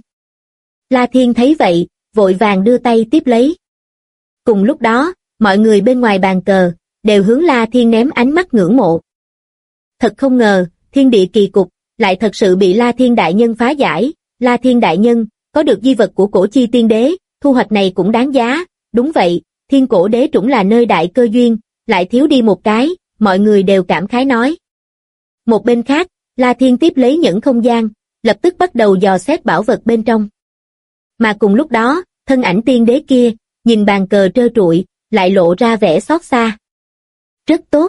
La Thiên thấy vậy, vội vàng đưa tay tiếp lấy. Cùng lúc đó, mọi người bên ngoài bàn cờ, đều hướng La Thiên ném ánh mắt ngưỡng mộ. Thật không ngờ, thiên địa kỳ cục, lại thật sự bị La Thiên đại nhân phá giải. La Thiên đại nhân, có được di vật của cổ chi tiên đế, thu hoạch này cũng đáng giá. Đúng vậy, thiên cổ đế trũng là nơi đại cơ duyên, lại thiếu đi một cái, mọi người đều cảm khái nói. Một bên khác, La Thiên tiếp lấy nhẫn không gian, lập tức bắt đầu dò xét bảo vật bên trong. Mà cùng lúc đó, thân ảnh tiên đế kia, nhìn bàn cờ trơ trụi, lại lộ ra vẻ xót xa. Rất tốt.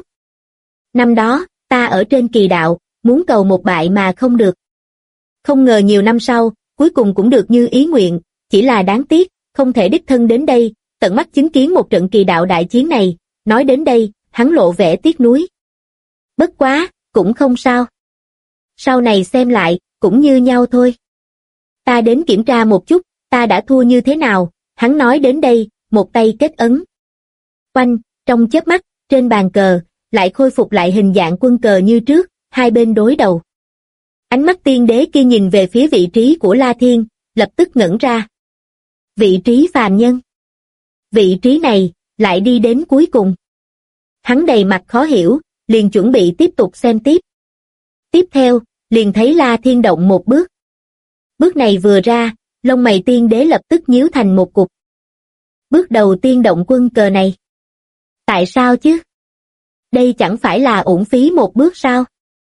Năm đó, ta ở trên kỳ đạo, muốn cầu một bại mà không được. Không ngờ nhiều năm sau, cuối cùng cũng được như ý nguyện, chỉ là đáng tiếc, không thể đích thân đến đây, tận mắt chứng kiến một trận kỳ đạo đại chiến này. Nói đến đây, hắn lộ vẻ tiếc nuối. Bất quá, cũng không sao. Sau này xem lại, cũng như nhau thôi. Ta đến kiểm tra một chút, ta đã thua như thế nào, hắn nói đến đây, một tay kết ấn. Oanh, trong chớp mắt, trên bàn cờ, lại khôi phục lại hình dạng quân cờ như trước, hai bên đối đầu. Ánh mắt tiên đế kia nhìn về phía vị trí của La Thiên, lập tức ngẩn ra. Vị trí phàm nhân. Vị trí này, lại đi đến cuối cùng. Hắn đầy mặt khó hiểu, liền chuẩn bị tiếp tục xem tiếp. Tiếp theo, liền thấy La Thiên động một bước. Bước này vừa ra, lông mày tiên đế lập tức nhíu thành một cục. Bước đầu tiên động quân cờ này. Tại sao chứ? Đây chẳng phải là uổng phí một bước sao?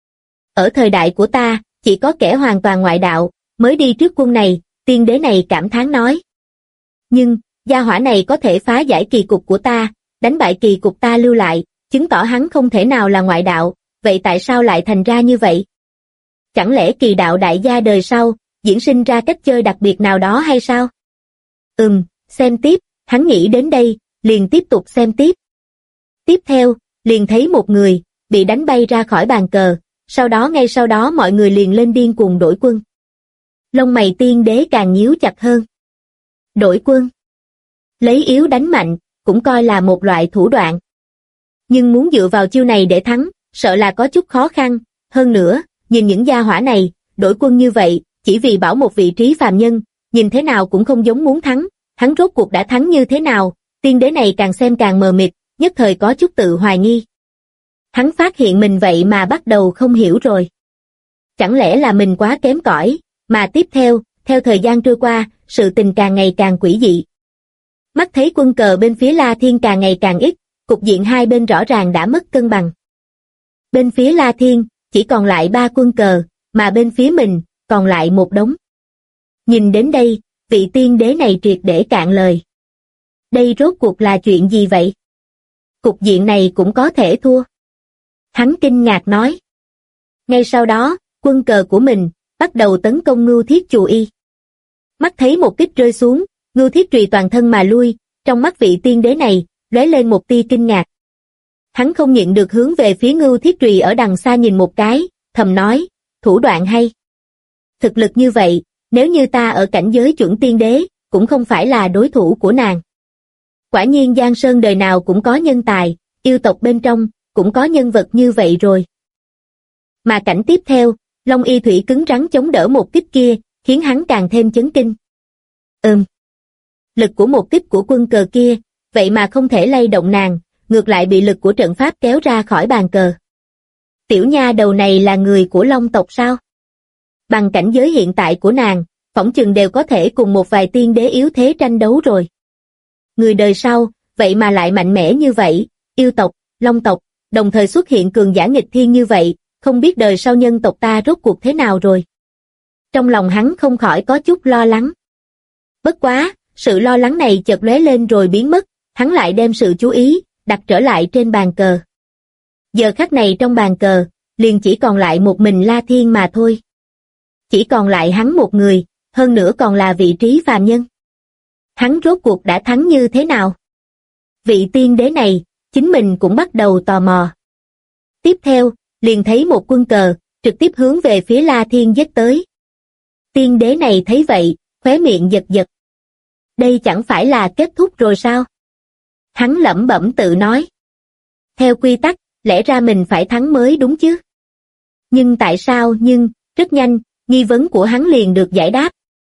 Ở thời đại của ta, chỉ có kẻ hoàn toàn ngoại đạo, mới đi trước quân này, tiên đế này cảm thán nói. Nhưng, gia hỏa này có thể phá giải kỳ cục của ta, đánh bại kỳ cục ta lưu lại, chứng tỏ hắn không thể nào là ngoại đạo, vậy tại sao lại thành ra như vậy? Chẳng lẽ kỳ đạo đại gia đời sau, diễn sinh ra cách chơi đặc biệt nào đó hay sao? Xem tiếp, hắn nghĩ đến đây, liền tiếp tục xem tiếp. Tiếp theo, liền thấy một người, bị đánh bay ra khỏi bàn cờ, ngay sau đó mọi người liền lên điên cuồng đổi quân. Lông mày tiên đế càng nhíu chặt hơn. Đổi quân. Lấy yếu đánh mạnh, cũng coi là một loại thủ đoạn. Nhưng muốn dựa vào chiêu này để thắng, sợ là có chút khó khăn, hơn nữa, nhìn những gia hỏa này, đổi quân như vậy, chỉ vì bảo một vị trí phàm nhân, nhìn thế nào cũng không giống muốn thắng, hắn rốt cuộc đã thắng như thế nào, tiên đế này càng xem càng mờ mịt, nhất thời có chút tự hoài nghi. Hắn phát hiện mình vậy mà bắt đầu không hiểu rồi. Chẳng lẽ là mình quá kém cỏi, mà tiếp theo thời gian trôi qua, sự tình càng ngày càng quỷ dị. Mắt thấy quân cờ bên phía La Thiên càng ngày càng ít, cục diện hai bên rõ ràng đã mất cân bằng. Bên phía La Thiên, chỉ còn lại 3 quân cờ, mà bên phía mình, còn lại một đống. Nhìn đến đây, vị tiên đế này triệt để cạn lời. Đây rốt cuộc là chuyện gì vậy? Cục diện này cũng có thể thua. Hắn kinh ngạc nói. Ngay sau đó, quân cờ của mình, bắt đầu tấn công Ngưu Thiết Chù Y. Mắt thấy một kích rơi xuống, Ngưu Thiết Trùy toàn thân mà lui, trong mắt vị tiên đế này, lóe lên một tia kinh ngạc. Hắn không nhịn được hướng về phía Ngưu Thiết Trùy ở đằng xa nhìn một cái, thầm nói, thủ đoạn hay. Thực lực như vậy, nếu như ta ở cảnh giới chuẩn tiên đế, cũng không phải là đối thủ của nàng. Quả nhiên Giang Sơn đời nào cũng có nhân tài, yêu tộc bên trong, cũng có nhân vật như vậy rồi. Mà cảnh tiếp theo, Long Y Thủy cứng rắn chống đỡ một kích kia, khiến hắn càng thêm chấn kinh. Lực của một kích của quân cờ kia, vậy mà không thể lay động nàng, ngược lại bị lực của trận pháp kéo ra khỏi bàn cờ. Tiểu nha đầu này là người của Long tộc sao? bằng cảnh giới hiện tại của nàng, phỏng chừng đều có thể cùng một vài tiên đế yếu thế tranh đấu rồi. Người đời sau, vậy mà lại mạnh mẽ như vậy, yêu tộc, long tộc, đồng thời xuất hiện cường giả nghịch thiên như vậy, không biết đời sau nhân tộc ta rốt cuộc thế nào rồi. Trong lòng hắn không khỏi có chút lo lắng. Bất quá, sự lo lắng này chợt lóe lên rồi biến mất, hắn lại đem sự chú ý đặt trở lại trên bàn cờ. Giờ khắc này trong bàn cờ, liền chỉ còn lại một mình La Thiên mà thôi. Chỉ còn lại hắn một người, hơn nữa còn là vị trí phàm nhân. Hắn rốt cuộc đã thắng như thế nào? Vị tiên đế này, chính mình cũng bắt đầu tò mò. Tiếp theo, liền thấy một quân cờ, trực tiếp hướng về phía La Thiên giết tới. Tiên đế này thấy vậy, khóe miệng giật giật. Đây chẳng phải là kết thúc rồi sao? Hắn lẩm bẩm tự nói. Theo quy tắc, lẽ ra mình phải thắng mới đúng chứ? Nhưng tại sao rất nhanh, nghi vấn của hắn liền được giải đáp.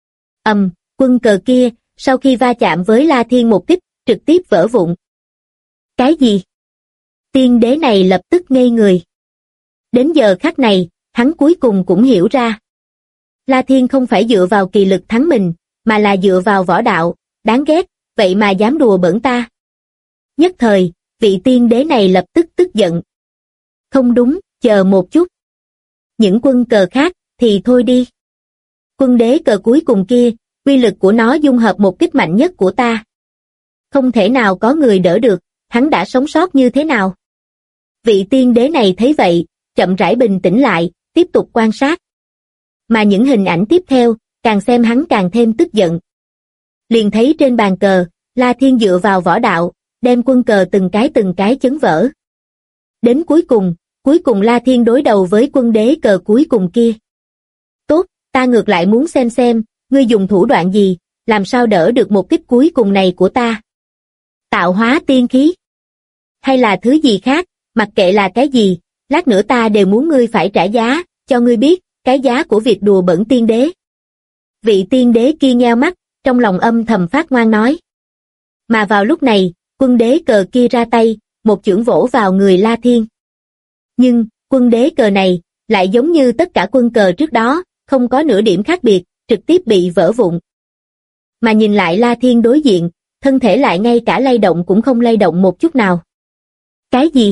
Quân cờ kia, sau khi va chạm với La Thiên một kích, trực tiếp vỡ vụn. Cái gì? Tiên đế này lập tức ngây người. Đến giờ khắc này, hắn cuối cùng cũng hiểu ra. La Thiên không phải dựa vào kỳ lực thắng mình, mà là dựa vào võ đạo, đáng ghét, vậy mà dám đùa bỡn ta. Nhất thời, vị tiên đế này lập tức tức giận. Không đúng, chờ một chút. Những quân cờ khác, thì thôi đi. Quân đế cờ cuối cùng kia, uy lực của nó dung hợp một kích mạnh nhất của ta. Không thể nào có người đỡ được, hắn đã sống sót như thế nào? Vị tiên đế này thấy vậy, chậm rãi bình tĩnh lại, tiếp tục quan sát. Mà những hình ảnh tiếp theo, càng xem hắn càng thêm tức giận. Liền thấy trên bàn cờ, La Thiên dựa vào võ đạo, đem quân cờ từng cái chấn vỡ. Đến cuối cùng La Thiên đối đầu với quân đế cờ cuối cùng kia. Tốt, ta ngược lại muốn xem, ngươi dùng thủ đoạn gì, làm sao đỡ được một kích cuối cùng này của ta. Tạo hóa tiên khí? Hay là thứ gì khác, mặc kệ là cái gì, lát nữa ta đều muốn ngươi phải trả giá, cho ngươi biết, cái giá của việc đùa bỡn tiên đế. Vị tiên đế kia nheo mắt, trong lòng âm thầm phát ngoan nói. Mà vào lúc này, quân đế cờ kia ra tay, một chưởng vỗ vào người La Thiên. Nhưng, quân đế cờ này, lại giống như tất cả quân cờ trước đó, không có nửa điểm khác biệt, trực tiếp bị vỡ vụn. Mà nhìn lại La Thiên đối diện, thân thể lại ngay cả lay động cũng không lay động một chút nào. Cái gì?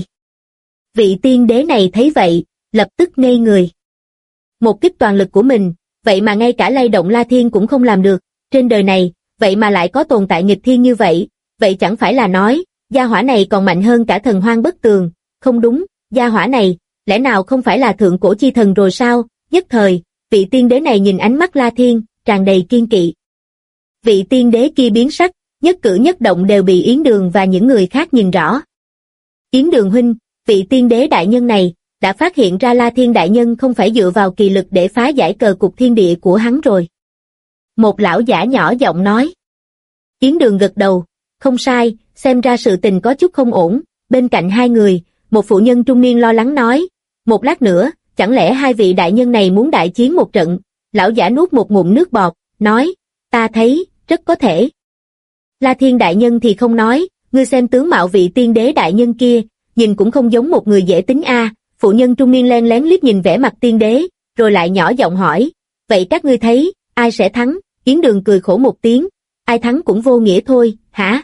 Vị tiên đế này thấy vậy, lập tức ngây người. Một kích toàn lực của mình, vậy mà ngay cả lay động La Thiên cũng không làm được, trên đời này, vậy mà lại có tồn tại nghịch thiên như vậy, vậy chẳng phải là nói, gia hỏa này còn mạnh hơn cả thần hoang bất tường, không đúng, gia hỏa này, lẽ nào không phải là thượng cổ chi thần rồi sao? Nhất thời, vị tiên đế này nhìn ánh mắt La Thiên, tràn đầy kiên kỵ. Vị tiên đế kia biến sắc, nhất cử nhất động đều bị Yến Đường và những người khác nhìn rõ. Yến Đường huynh, vị tiên đế đại nhân này, đã phát hiện ra La Thiên đại nhân không phải dựa vào kỳ lực để phá giải cờ cục thiên địa của hắn rồi. Một lão giả nhỏ giọng nói. Yến Đường gật đầu, không sai, xem ra sự tình có chút không ổn. Bên cạnh hai người, một phụ nhân trung niên lo lắng nói, một lát nữa, chẳng lẽ hai vị đại nhân này muốn đại chiến một trận? Lão giả nuốt một ngụm nước bọt, nói, ta thấy, rất có thể. La Thiên đại nhân thì không nói, ngươi xem tướng mạo vị tiên đế đại nhân kia, nhìn cũng không giống một người dễ tính a. Phụ nhân trung niên len lén liếc nhìn vẻ mặt tiên đế, rồi lại nhỏ giọng hỏi, vậy các ngươi thấy, ai sẽ thắng? Yến Đường cười khổ một tiếng, ai thắng cũng vô nghĩa thôi, hả?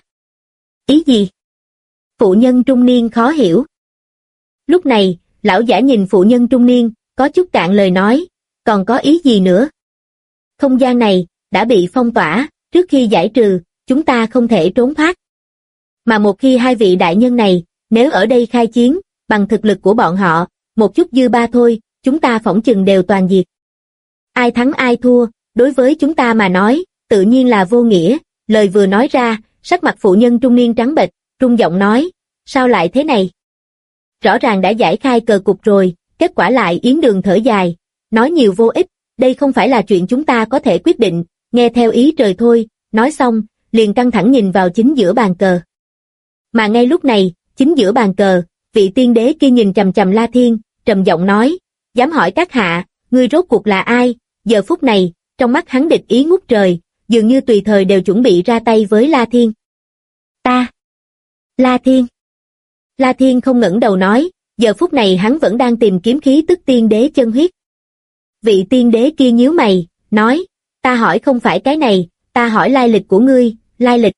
Ý gì? Phụ nhân trung niên khó hiểu. Lúc này, lão giả nhìn phụ nhân trung niên, có chút cạn lời nói, còn có ý gì nữa? Không gian này, đã bị phong tỏa, trước khi giải trừ, chúng ta không thể trốn thoát. Mà một khi hai vị đại nhân này, nếu ở đây khai chiến, bằng thực lực của bọn họ, một chút dư ba thôi, chúng ta phỏng chừng đều toàn diệt. Ai thắng ai thua, đối với chúng ta mà nói, tự nhiên là vô nghĩa. Lời vừa nói ra, sắc mặt phụ nhân trung niên trắng bệch, run giọng nói, sao lại thế này? Rõ ràng đã giải khai cờ cục rồi, kết quả lại Yến Đường thở dài, nói nhiều vô ích, đây không phải là chuyện chúng ta có thể quyết định, nghe theo ý trời thôi. Nói xong, liền căng thẳng nhìn vào chính giữa bàn cờ. Mà ngay lúc này, chính giữa bàn cờ, vị tiên đế kia nhìn chằm chằm La Thiên, trầm giọng nói, dám hỏi các hạ, ngươi rốt cuộc là ai? Giờ phút này, trong mắt hắn địch ý ngút trời, dường như tùy thời đều chuẩn bị ra tay với La Thiên. Ta! La Thiên! La Thiên không ngẩng đầu nói, giờ phút này hắn vẫn đang tìm kiếm khí tức tiên đế chân huyết. Vị tiên đế kia nhíu mày, nói, ta hỏi không phải cái này, ta hỏi lai lịch của ngươi, lai lịch.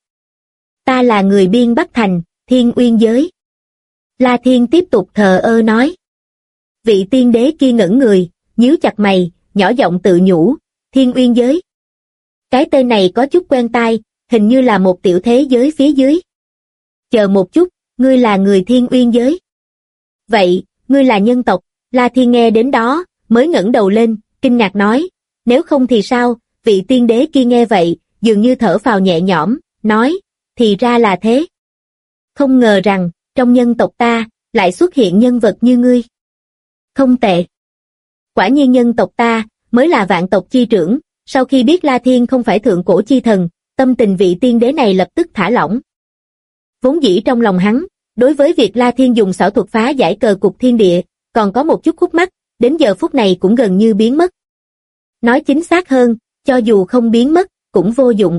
Ta là người biên Bắc Thành, Thiên Uyên giới. La Thiên tiếp tục thờ ơ nói. Vị tiên đế kia ngẩn người, nhíu chặt mày, nhỏ giọng tự nhủ, Thiên Uyên giới. Cái tên này có chút quen tai, hình như là một tiểu thế giới phía dưới. Chờ một chút, ngươi là người Thiên Uyên giới. Vậy, ngươi là nhân tộc. La Thiên nghe đến đó, mới ngẩng đầu lên, kinh ngạc nói, nếu không thì sao? Vị tiên đế kia nghe vậy, dường như thở phào nhẹ nhõm, nói, thì ra là thế. Không ngờ rằng, trong nhân tộc ta, lại xuất hiện nhân vật như ngươi. Không tệ. Quả nhiên nhân tộc ta, mới là vạn tộc chi trưởng. Sau khi biết La Thiên không phải thượng cổ chi thần, tâm tình vị tiên đế này lập tức thả lỏng. Vốn dĩ trong lòng hắn, đối với việc La Thiên dùng xảo thuật phá giải cờ cục thiên địa, còn có một chút khúc mắc, đến giờ phút này cũng gần như biến mất. Nói chính xác hơn, cho dù không biến mất, cũng vô dụng.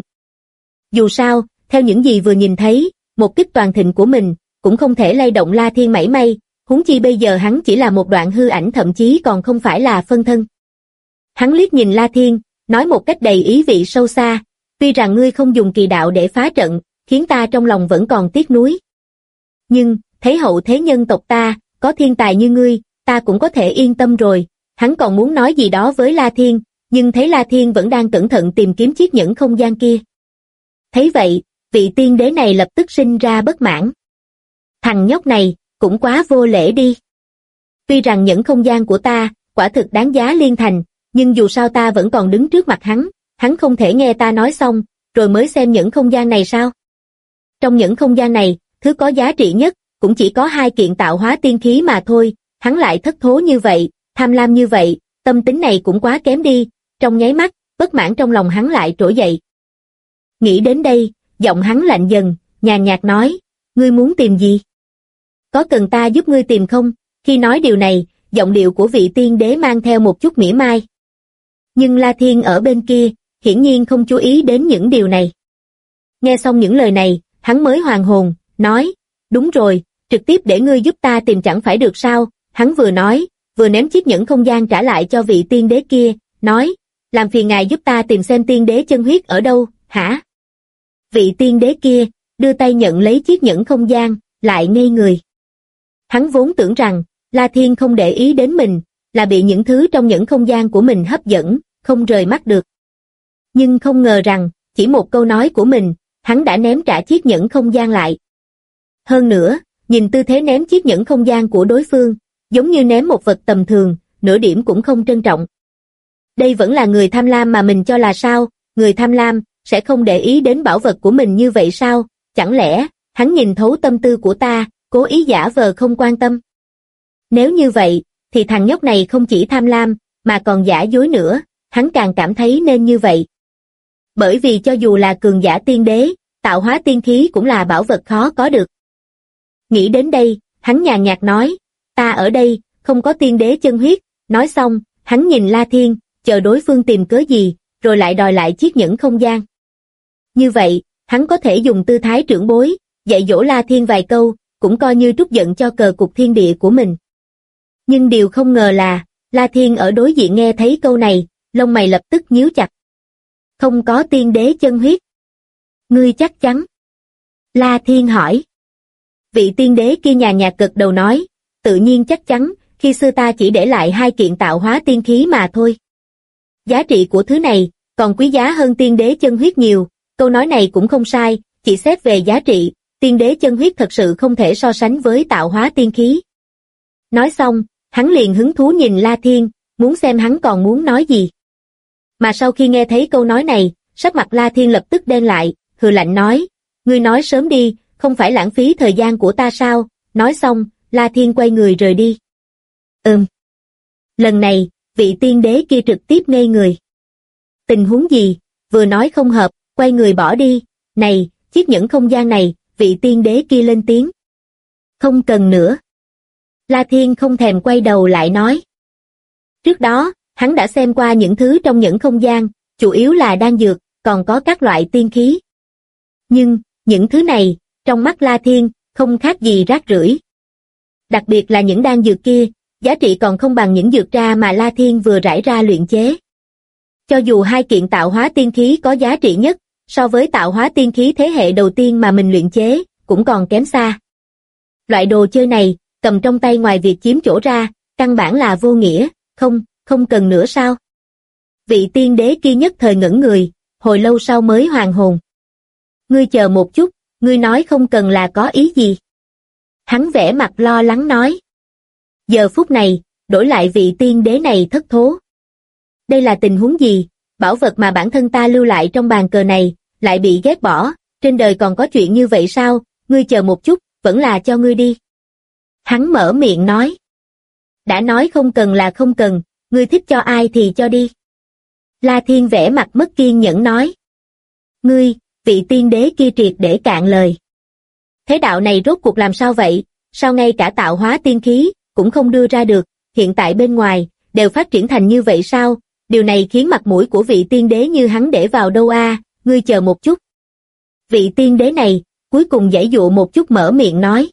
Dù sao, theo những gì vừa nhìn thấy, một kích toàn thịnh của mình, cũng không thể lay động La Thiên mảy may, huống chi bây giờ hắn chỉ là một đoạn hư ảnh, thậm chí còn không phải là phân thân. Hắn liếc nhìn La Thiên, nói một cách đầy ý vị sâu xa, tuy rằng ngươi không dùng kỳ đạo để phá trận, khiến ta trong lòng vẫn còn tiếc nuối. Nhưng, thấy hậu thế nhân tộc ta, có thiên tài như ngươi, ta cũng có thể yên tâm rồi. Hắn còn muốn nói gì đó với La Thiên, nhưng thấy La Thiên vẫn đang cẩn thận tìm kiếm chiếc nhẫn không gian kia. Thấy vậy, vị tiên đế này lập tức sinh ra bất mãn. Thằng nhóc này, cũng quá vô lễ đi. Tuy rằng nhẫn không gian của ta, quả thực đáng giá liên thành, nhưng dù sao ta vẫn còn đứng trước mặt hắn không thể nghe ta nói xong, rồi mới xem nhẫn không gian này sao? Trong nhẫn không gian này, thứ có giá trị nhất, cũng chỉ có 2 kiện tạo hóa tiên khí mà thôi, hắn lại thất thố như vậy, tham lam như vậy, tâm tính này cũng quá kém đi, trong nháy mắt, bất mãn trong lòng hắn lại trỗi dậy. Nghĩ đến đây, giọng hắn lạnh dần, nhàn nhạt nói, ngươi muốn tìm gì? Có cần ta giúp ngươi tìm không? Khi nói điều này, giọng điệu của vị tiên đế mang theo một chút mỉa mai. Nhưng La Thiên ở bên kia, hiển nhiên không chú ý đến những điều này. Nghe xong những lời này, hắn mới hoàn hồn, nói, đúng rồi, trực tiếp để ngươi giúp ta tìm chẳng phải được sao? Hắn vừa nói, vừa ném chiếc nhẫn không gian trả lại cho vị tiên đế kia, nói, làm phiền ngài giúp ta tìm xem tiên đế chân huyết ở đâu, hả? Vị tiên đế kia, đưa tay nhận lấy chiếc nhẫn không gian, lại ngây người. Hắn vốn tưởng rằng, La Thiên không để ý đến mình, là bị những thứ trong nhẫn không gian của mình hấp dẫn, không rời mắt được. Nhưng không ngờ rằng, chỉ một câu nói của mình, hắn đã ném trả chiếc nhẫn không gian lại. Hơn nữa, nhìn tư thế ném chiếc nhẫn không gian của đối phương, giống như ném một vật tầm thường, nửa điểm cũng không trân trọng. Đây vẫn là người tham lam mà mình cho là sao? Người tham lam, sẽ không để ý đến bảo vật của mình như vậy sao? Chẳng lẽ, hắn nhìn thấu tâm tư của ta, cố ý giả vờ không quan tâm? Nếu như vậy, thì thằng nhóc này không chỉ tham lam, mà còn giả dối nữa, hắn càng cảm thấy nên như vậy. Bởi vì cho dù là cường giả tiên đế, tạo hóa tiên khí cũng là bảo vật khó có được. Nghĩ đến đây, hắn nhàn nhạt nói, ta ở đây, không có tiên đế chân huyết. Nói xong, hắn nhìn La Thiên, chờ đối phương tìm cớ gì, rồi lại đòi lại chiếc nhẫn không gian. Như vậy, hắn có thể dùng tư thái trưởng bối, dạy dỗ La Thiên vài câu, cũng coi như trút giận cho cờ cục thiên địa của mình. Nhưng điều không ngờ là, La Thiên ở đối diện nghe thấy câu này, lông mày lập tức nhíu chặt. Không có tiên đế chân huyết. Ngươi chắc chắn? La Thiên hỏi. Vị tiên đế kia nhàn nhạt gật đầu nói, tự nhiên chắc chắn, khi xưa ta chỉ để lại 2 kiện tạo hóa tiên khí mà thôi. Giá trị của thứ này, còn quý giá hơn tiên đế chân huyết nhiều, câu nói này cũng không sai, chỉ xét về giá trị, tiên đế chân huyết thật sự không thể so sánh với tạo hóa tiên khí. Nói xong, hắn liền hứng thú nhìn La Thiên, muốn xem hắn còn muốn nói gì. Mà sau khi nghe thấy câu nói này, sắc mặt La Thiên lập tức đen lại, hừ lạnh nói, ngươi nói sớm đi, không phải lãng phí thời gian của ta sao? Nói xong, La Thiên quay người rời đi. Lần này, vị tiên đế kia trực tiếp ngây người. Tình huống gì? Vừa nói không hợp, quay người bỏ đi. Này, chiếc nhẫn không gian này, vị tiên đế kia lên tiếng. Không cần nữa. La Thiên không thèm quay đầu lại nói. Trước đó, hắn đã xem qua những thứ trong nhẫn không gian, chủ yếu là đan dược, còn có các loại tiên khí. Nhưng, những thứ này, trong mắt La Thiên, không khác gì rác rưởi. Đặc biệt là những đan dược kia, giá trị còn không bằng những dược ra mà La Thiên vừa rải ra luyện chế. Cho dù hai kiện tạo hóa tiên khí có giá trị nhất, so với tạo hóa tiên khí thế hệ đầu tiên mà mình luyện chế, cũng còn kém xa. Loại đồ chơi này, cầm trong tay ngoài việc chiếm chỗ ra, căn bản là vô nghĩa, không cần nữa sao? Vị tiên đế kia nhất thời ngẩn người, hồi lâu sau mới hoàn hồn. Ngươi chờ một chút, ngươi nói không cần là có ý gì? Hắn vẻ mặt lo lắng nói. Giờ phút này, đổi lại vị tiên đế này thất thố. Đây là tình huống gì? Bảo vật mà bản thân ta lưu lại trong bàn cờ này, lại bị ghét bỏ, trên đời còn có chuyện như vậy sao? Ngươi chờ một chút, vẫn là cho ngươi đi. Hắn mở miệng nói. Đã nói không cần là không cần, ngươi thích cho ai thì cho đi. La Thiên vẻ mặt mất kiên nhẫn nói. Ngươi, vị tiên đế kia triệt để cạn lời. Thế đạo này rốt cuộc làm sao vậy? Sao ngay cả tạo hóa tiên khí cũng không đưa ra được, hiện tại bên ngoài đều phát triển thành như vậy sao? Điều này khiến mặt mũi của vị tiên đế như hắn để vào đâu a? Ngươi chờ một chút. Vị tiên đế này cuối cùng giãy dụa một chút mở miệng nói.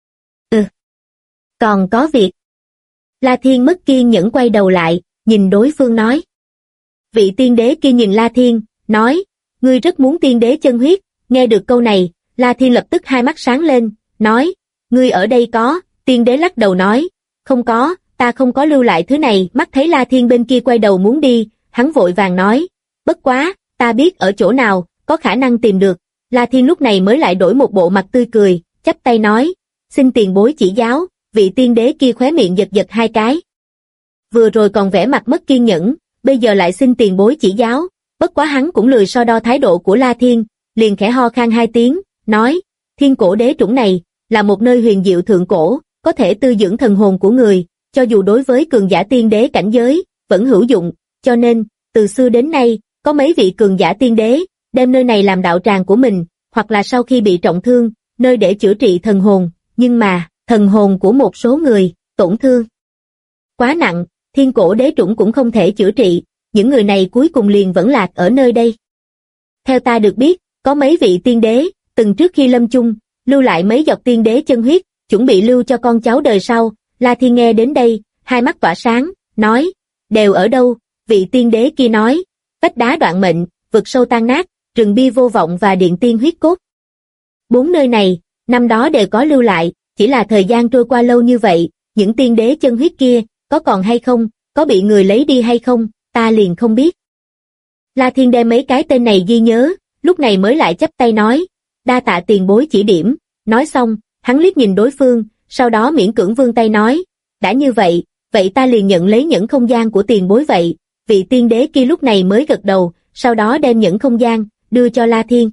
Còn có việc. La Thiên mất kiên nhẫn quay đầu lại, nhìn đối phương nói. Vị tiên đế kia nhìn La Thiên, nói, ngươi rất muốn tiên đế chân huyết. Nghe được câu này, La Thiên lập tức hai mắt sáng lên, nói, ngươi ở đây có? Tiên đế lắc đầu nói, không có, ta không có lưu lại thứ này. Mắt thấy La Thiên bên kia quay đầu muốn đi, hắn vội vàng nói, bất quá, ta biết ở chỗ nào, có khả năng tìm được. La Thiên lúc này mới lại đổi một bộ mặt tươi cười, chắp tay nói, xin tiền bối chỉ giáo. Vị tiên đế kia khóe miệng giật giật hai cái. Vừa rồi còn vẻ mặt mất kiên nhẫn, bây giờ lại xin tiền bối chỉ giáo, bất quá hắn cũng lười so đo thái độ của La Thiên, liền khẽ ho khan hai tiếng, nói, thiên cổ đế trũng này, là một nơi huyền diệu thượng cổ, có thể tư dưỡng thần hồn của người, cho dù đối với cường giả tiên đế cảnh giới, vẫn hữu dụng, cho nên, từ xưa đến nay, có mấy vị cường giả tiên đế, đem nơi này làm đạo tràng của mình, hoặc là sau khi bị trọng thương, nơi để chữa trị thần hồn, nhưng mà, thần hồn của một số người, tổn thương quá nặng, thiên cổ đế trũng cũng không thể chữa trị, những người này cuối cùng liền vẫn lạc ở nơi đây. Theo ta được biết, có mấy vị tiên đế, từng trước khi lâm chung, lưu lại mấy giọt tiên đế chân huyết, chuẩn bị lưu cho con cháu đời sau. La Thiên nghe đến đây, hai mắt tỏa sáng, nói, đều ở đâu? Vị tiên đế kia nói, vách đá đoạn mệnh, vực sâu tan nát, rừng bi vô vọng và điện tiên huyết cốt. 4 nơi này, năm đó đều có lưu lại, chỉ là thời gian trôi qua lâu như vậy, những tiên đế chân huyết kia, có còn hay không, có bị người lấy đi hay không, ta liền không biết. La Thiên đem mấy cái tên này ghi nhớ, lúc này mới lại chắp tay nói, đa tạ tiền bối chỉ điểm. Nói xong, hắn liếc nhìn đối phương, sau đó miễn cưỡng vươn tay nói, đã như vậy, vậy ta liền nhận lấy nhẫn không gian của tiền bối vậy. Vị tiên đế kia lúc này mới gật đầu, sau đó đem nhẫn không gian, đưa cho La Thiên.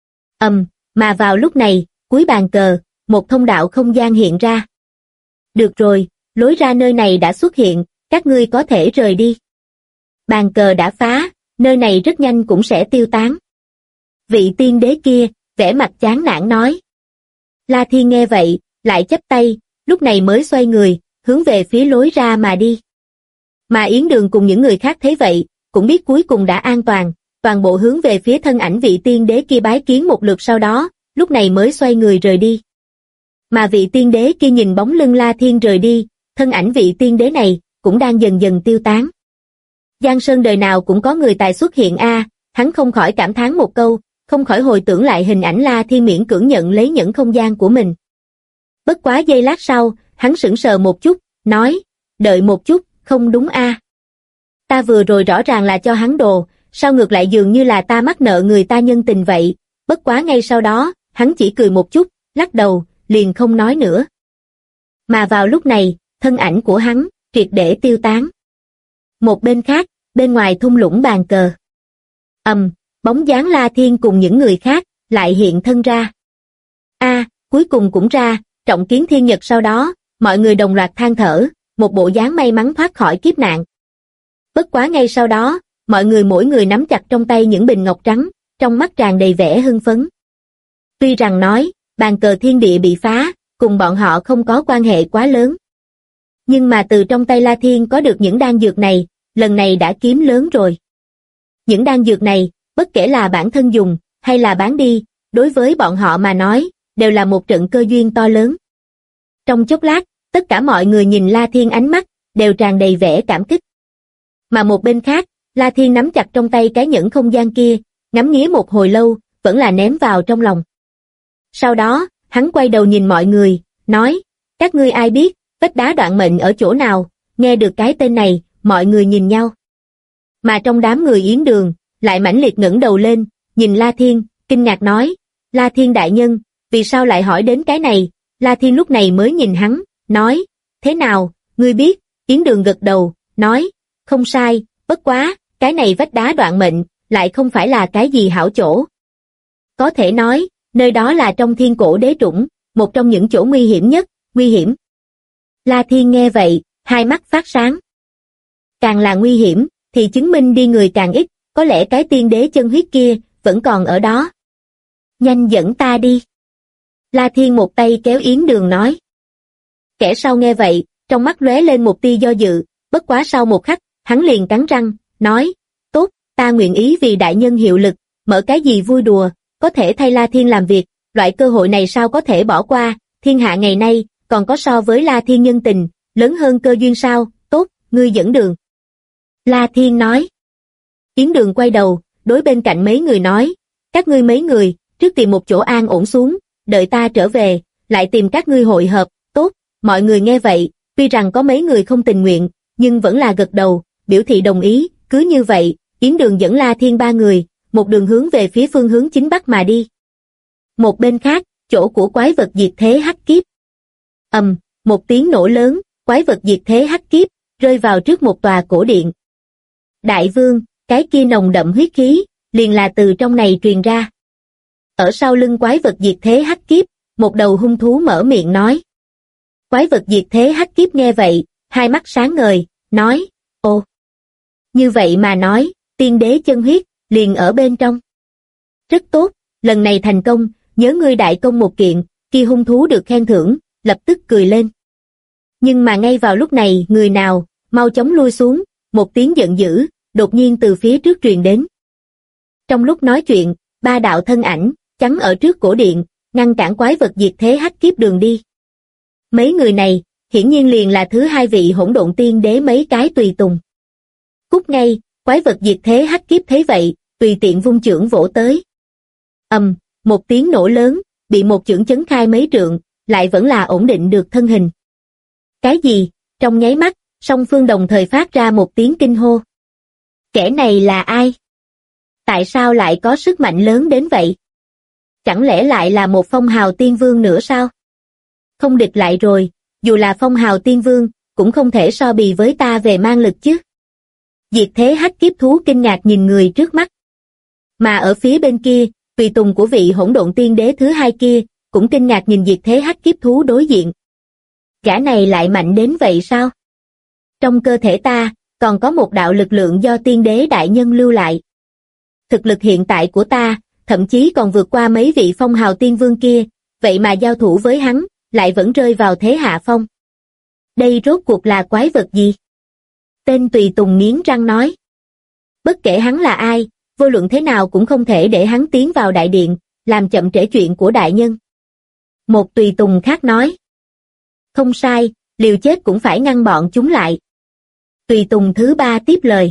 Mà vào lúc này, cuối bàn cờ, một thông đạo không gian hiện ra. Được rồi, lối ra nơi này đã xuất hiện, các ngươi có thể rời đi. Bàn cờ đã phá, nơi này rất nhanh cũng sẽ tiêu tán. Vị tiên đế kia, vẻ mặt chán nản nói. La Thiên nghe vậy, lại chắp tay, lúc này mới xoay người, hướng về phía lối ra mà đi. Mà Yến Đường cùng những người khác thấy vậy, cũng biết cuối cùng đã an toàn, toàn bộ hướng về phía thân ảnh vị tiên đế kia bái kiến một lượt sau đó, lúc này mới xoay người rời đi. Mà vị tiên đế kia nhìn bóng lưng La Thiên rời đi, thân ảnh vị tiên đế này cũng đang dần dần tiêu tán. Giang Sơn đời nào cũng có người tài xuất hiện a, hắn không khỏi cảm thán một câu, không khỏi hồi tưởng lại hình ảnh La Thiên miễn cưỡng nhận lấy nhẫn không gian của mình. Bất quá giây lát sau, hắn sững sờ một chút, nói, đợi một chút, không đúng a. Ta vừa rồi rõ ràng là cho hắn đồ, sao ngược lại dường như là ta mắc nợ người ta nhân tình vậy. Bất quá ngay sau đó, hắn chỉ cười một chút, lắc đầu, liền không nói nữa. Mà vào lúc này, thân ảnh của hắn, triệt để tiêu tán. Một bên khác, bên ngoài thung lũng bàn cờ. Bóng dáng La Thiên cùng những người khác, lại hiện thân ra. Cuối cùng cũng ra, trọng kiến thiên nhật sau đó, mọi người đồng loạt than thở, một bộ dáng may mắn thoát khỏi kiếp nạn. Bất quá ngay sau đó, mọi người mỗi người nắm chặt trong tay những bình ngọc trắng, trong mắt tràn đầy vẻ hưng phấn. Tuy rằng nói, bàn cờ thiên địa bị phá, cùng bọn họ không có quan hệ quá lớn. Nhưng mà từ trong tay La Thiên có được những đan dược này, lần này đã kiếm lớn rồi. Những đan dược này, bất kể là bản thân dùng, hay là bán đi, đối với bọn họ mà nói, đều là một trận cơ duyên to lớn. Trong chốc lát, tất cả mọi người nhìn La Thiên ánh mắt, đều tràn đầy vẻ cảm kích. Mà một bên khác, La Thiên nắm chặt trong tay cái nhẫn không gian kia, ngắm nghía một hồi lâu, vẫn là ném vào trong lòng. Sau đó, hắn quay đầu nhìn mọi người, nói, các ngươi ai biết, vách đá đoạn mệnh ở chỗ nào, nghe được cái tên này, mọi người nhìn nhau. Mà trong đám người Yến Đường, lại mãnh liệt ngẩng đầu lên, nhìn La Thiên, kinh ngạc nói, La Thiên đại nhân, vì sao lại hỏi đến cái này? La Thiên lúc này mới nhìn hắn, nói, thế nào, ngươi biết? Yến Đường gật đầu, nói, không sai, bất quá, cái này vách đá đoạn mệnh, lại không phải là cái gì hảo chỗ. Có thể nói, nơi đó là trong thiên cổ đế trũng, một trong những chỗ nguy hiểm nhất, nguy hiểm. La Thiên nghe vậy, hai mắt phát sáng. Càng là nguy hiểm, thì chứng minh đi người càng ít, có lẽ cái tiên đế chân huyết kia, vẫn còn ở đó. Nhanh dẫn ta đi. La Thiên một tay kéo Yến Đường nói. Kẻ sau nghe vậy, trong mắt lóe lên một tia do dự, bất quá sau một khắc, hắn liền cắn răng, nói, tốt, ta nguyện ý vì đại nhân hiệu lực, mở cái gì vui đùa, có thể thay La Thiên làm việc, loại cơ hội này sao có thể bỏ qua, thiên hạ ngày nay, còn có so với La Thiên nhân tình, lớn hơn cơ duyên sao, tốt, ngươi dẫn đường. La Thiên nói. Yến Đường quay đầu, đối bên cạnh mấy người nói, các ngươi mấy người, trước tìm một chỗ an ổn xuống, đợi ta trở về, lại tìm các ngươi hội hợp, tốt, mọi người nghe vậy, tuy rằng có mấy người không tình nguyện, nhưng vẫn là gật đầu, biểu thị đồng ý, cứ như vậy, Yến Đường dẫn La Thiên ba người, một đường hướng về phía phương hướng chính bắc mà đi. Một bên khác, chỗ của quái vật diệt thế hắc kiếp. Một tiếng nổ lớn, quái vật diệt thế hắc kiếp, rơi vào trước một tòa cổ điện. Đại vương, cái kia nồng đậm huyết khí, liền là từ trong này truyền ra. Ở sau lưng quái vật diệt thế hắc kiếp, một đầu hung thú mở miệng nói. Quái vật diệt thế hắc kiếp nghe vậy, hai mắt sáng ngời, nói, ồ. Như vậy mà nói, tiên đế chân huyết, liền ở bên trong. Rất tốt, lần này thành công, nhớ ngươi đại công một kiện, kia hung thú được khen thưởng, lập tức cười lên. Nhưng mà ngay vào lúc này, người nào, mau chóng lui xuống, một tiếng giận dữ, đột nhiên từ phía trước truyền đến. Trong lúc nói chuyện, ba đạo thân ảnh, chắn ở trước cổ điện, ngăn cản quái vật diệt thế hắc kiếp đường đi. Mấy người này, hiển nhiên liền là thứ hai vị hỗn độn tiên đế mấy cái tùy tùng. Cút ngay, quái vật diệt thế hắc kiếp thấy vậy, tùy tiện vung chưởng vỗ tới. Một tiếng nổ lớn, bị một chưởng chấn khai mấy trượng, lại vẫn là ổn định được thân hình. Cái gì? Trong nháy mắt, song phương đồng thời phát ra một tiếng kinh hô. Kẻ này là ai? Tại sao lại có sức mạnh lớn đến vậy? Chẳng lẽ lại là một phong hào tiên vương nữa sao? Không địch lại rồi, dù là phong hào tiên vương, cũng không thể so bì với ta về mang lực chứ. Diệt thế hắc kiếp thú kinh ngạc nhìn người trước mắt. Mà ở phía bên kia, tùy tùng của vị hỗn độn tiên đế thứ hai kia, cũng kinh ngạc nhìn diệt thế hắc kiếp thú đối diện. Gã này lại mạnh đến vậy sao? Trong cơ thể ta, còn có một đạo lực lượng do tiên đế đại nhân lưu lại. Thực lực hiện tại của ta, thậm chí còn vượt qua mấy vị phong hào tiên vương kia, vậy mà giao thủ với hắn, lại vẫn rơi vào thế hạ phong. Đây rốt cuộc là quái vật gì? Tên tùy tùng nghiến răng nói. Bất kể hắn là ai, vô luận thế nào cũng không thể để hắn tiến vào đại điện, làm chậm trễ chuyện của đại nhân. Một tùy tùng khác nói. Không sai, liều chết cũng phải ngăn bọn chúng lại. Tùy tùng thứ ba tiếp lời.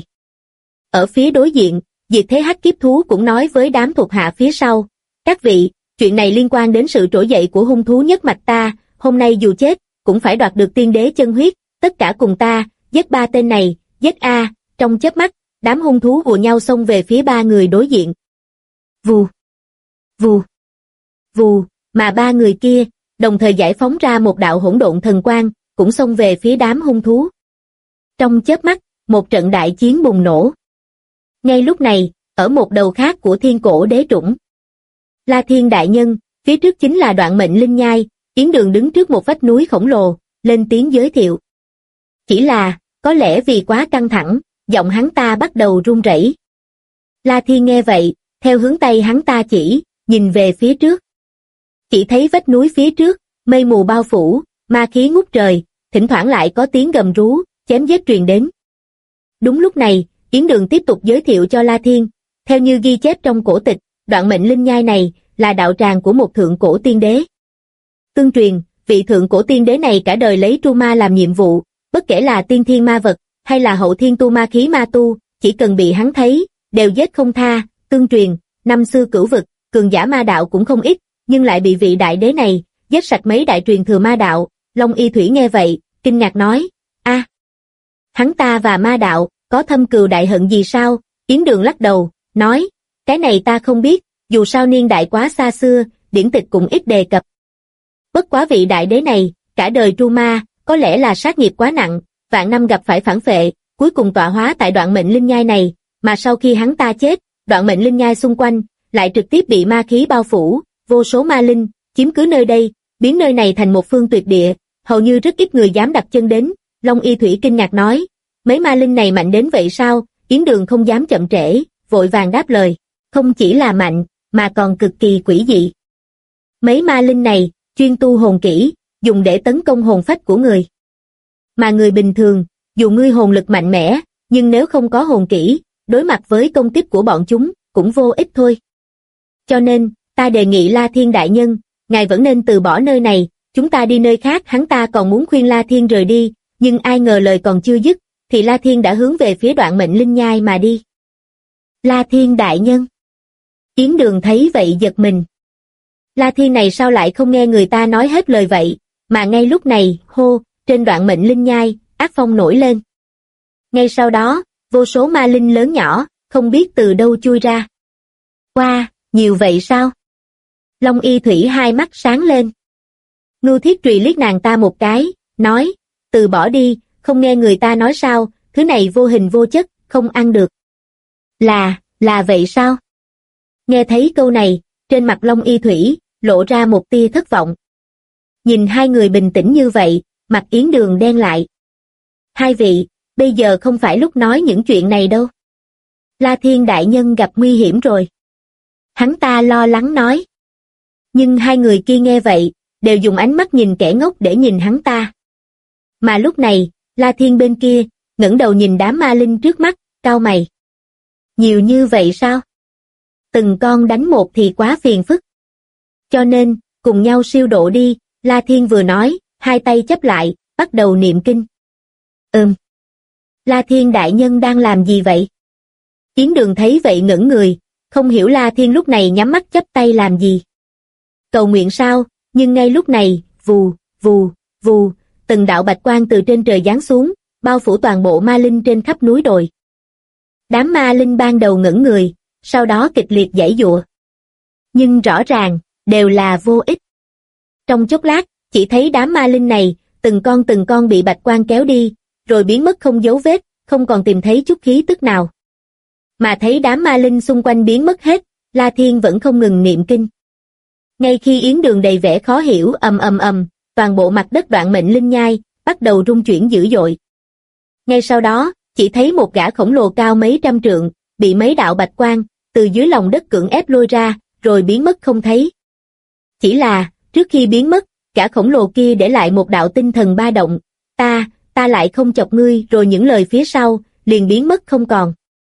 Ở phía đối diện, diệt thế hắc kiếp thú cũng nói với đám thuộc hạ phía sau. Các vị, chuyện này liên quan đến sự trỗi dậy của hung thú nhất mạch ta, hôm nay dù chết, cũng phải đoạt được tiên đế chân huyết, tất cả cùng ta, giết ba tên này, giết a. Trong chớp mắt, đám hung thú ùa nhau xông về phía ba người đối diện. Vù, vù, vù, mà ba người kia, đồng thời giải phóng ra một đạo hỗn độn thần quang, cũng xông về phía đám hung thú. Trong chớp mắt, một trận đại chiến bùng nổ. Ngay lúc này, ở một đầu khác của thiên cổ đế trũng. La Thiên đại nhân, phía trước chính là đoạn mệnh linh nhai, Yến Đường đứng trước một vách núi khổng lồ, lên tiếng giới thiệu. Chỉ là, có lẽ vì quá căng thẳng, giọng hắn ta bắt đầu run rẩy. La Thiên nghe vậy, theo hướng tay hắn ta chỉ, nhìn về phía trước. Chỉ thấy vách núi phía trước, mây mù bao phủ, ma khí ngút trời, thỉnh thoảng lại có tiếng gầm rú, chém giết truyền đến. Đúng lúc này, Yến Đường tiếp tục giới thiệu cho La Thiên, theo như ghi chép trong cổ tịch, đoạn mệnh linh nhai này là đạo tràng của một thượng cổ tiên đế. Tương truyền, vị thượng cổ tiên đế này cả đời lấy tru ma làm nhiệm vụ, bất kể là tiên thiên ma vật, hay là hậu thiên tu ma khí ma tu, chỉ cần bị hắn thấy, đều giết không tha. Tương truyền, năm xưa cửu vực, cường giả ma đạo cũng không ít, nhưng lại bị vị đại đế này giết sạch mấy đại truyền thừa ma đạo. Long Y Thủy nghe vậy, kinh ngạc nói, hắn ta và ma đạo, có thâm cừu đại hận gì sao? Yến Đường lắc đầu, nói, cái này ta không biết, dù sao niên đại quá xa xưa, điển tịch cũng ít đề cập. Bất quá vị đại đế này, cả đời tru ma, có lẽ là sát nghiệp quá nặng, vạn năm gặp phải phản phệ, cuối cùng tọa hóa tại đoạn mệnh linh nhai này, mà sau khi hắn ta chết, đoạn mệnh linh nhai xung quanh, lại trực tiếp bị ma khí bao phủ, vô số ma linh, chiếm cứ nơi đây, biến nơi này thành một phương tuyệt địa, hầu như rất ít người dám đặt chân đến. Long Y Thủy kinh ngạc nói, mấy ma linh này mạnh đến vậy sao? Yến Đường không dám chậm trễ, vội vàng đáp lời, không chỉ là mạnh, mà còn cực kỳ quỷ dị. Mấy ma linh này, chuyên tu hồn kỹ, dùng để tấn công hồn phách của người. Mà người bình thường, dù ngươi hồn lực mạnh mẽ, nhưng nếu không có hồn kỹ, đối mặt với công kích của bọn chúng, cũng vô ích thôi. Cho nên, ta đề nghị La Thiên đại nhân, ngài vẫn nên từ bỏ nơi này, chúng ta đi nơi khác. Hắn ta còn muốn khuyên La Thiên rời đi, nhưng ai ngờ lời còn chưa dứt, thì La Thiên đã hướng về phía đoạn mệnh linh nhai mà đi. La Thiên đại nhân. Yến Đường thấy vậy giật mình. La Thiên này sao lại không nghe người ta nói hết lời vậy, mà ngay lúc này, hô, trên đoạn mệnh linh nhai, ác phong nổi lên. Ngay sau đó, vô số ma linh lớn nhỏ, không biết từ đâu chui ra. Wow, nhiều vậy sao? Long Y Thủy hai mắt sáng lên. Ngưu Thiết Trùy liếc nàng ta một cái, nói, từ bỏ đi, không nghe người ta nói sao, thứ này vô hình vô chất, không ăn được. Là vậy sao? Nghe thấy câu này, trên mặt Long Y Thủy, lộ ra một tia thất vọng. Nhìn hai người bình tĩnh như vậy, mặt Yến Đường đen lại. Hai vị, bây giờ không phải lúc nói những chuyện này đâu. La Thiên đại nhân gặp nguy hiểm rồi. Hắn ta lo lắng nói. Nhưng hai người kia nghe vậy, đều dùng ánh mắt nhìn kẻ ngốc để nhìn hắn ta. Mà lúc này, La Thiên bên kia, ngẩng đầu nhìn đám ma linh trước mắt, cau mày. Nhiều như vậy sao? Từng con đánh một thì quá phiền phức. Cho nên, cùng nhau siêu độ đi, La Thiên vừa nói, hai tay chấp lại, bắt đầu niệm kinh. La Thiên đại nhân đang làm gì vậy? Yến Đường thấy vậy ngẩn người, không hiểu La Thiên lúc này nhắm mắt chắp tay làm gì. Cầu nguyện sao? Nhưng ngay lúc này, vù, vù, vù, từng đạo bạch quang từ trên trời giáng xuống, bao phủ toàn bộ ma linh trên khắp núi đồi. Đám ma linh ban đầu ngẩn người, sau đó kịch liệt giãy giụa. Nhưng rõ ràng, đều là vô ích. Trong chốc lát, chỉ thấy đám ma linh này, từng con bị bạch quang kéo đi, rồi biến mất không dấu vết, không còn tìm thấy chút khí tức nào. Mà thấy đám ma linh xung quanh biến mất hết, La Thiên vẫn không ngừng niệm kinh. Ngay khi Yến Đường đầy vẻ khó hiểu toàn bộ mặt đất đoạn mệnh linh nhai, bắt đầu rung chuyển dữ dội. Ngay sau đó, chỉ thấy một gã khổng lồ cao mấy trăm trượng, bị mấy đạo bạch quang, từ dưới lòng đất cưỡng ép lôi ra, rồi biến mất không thấy. Chỉ là, trước khi biến mất, gã khổng lồ kia để lại một đạo tinh thần ba động, ta lại không chọc ngươi, rồi những lời phía sau, liền biến mất không còn.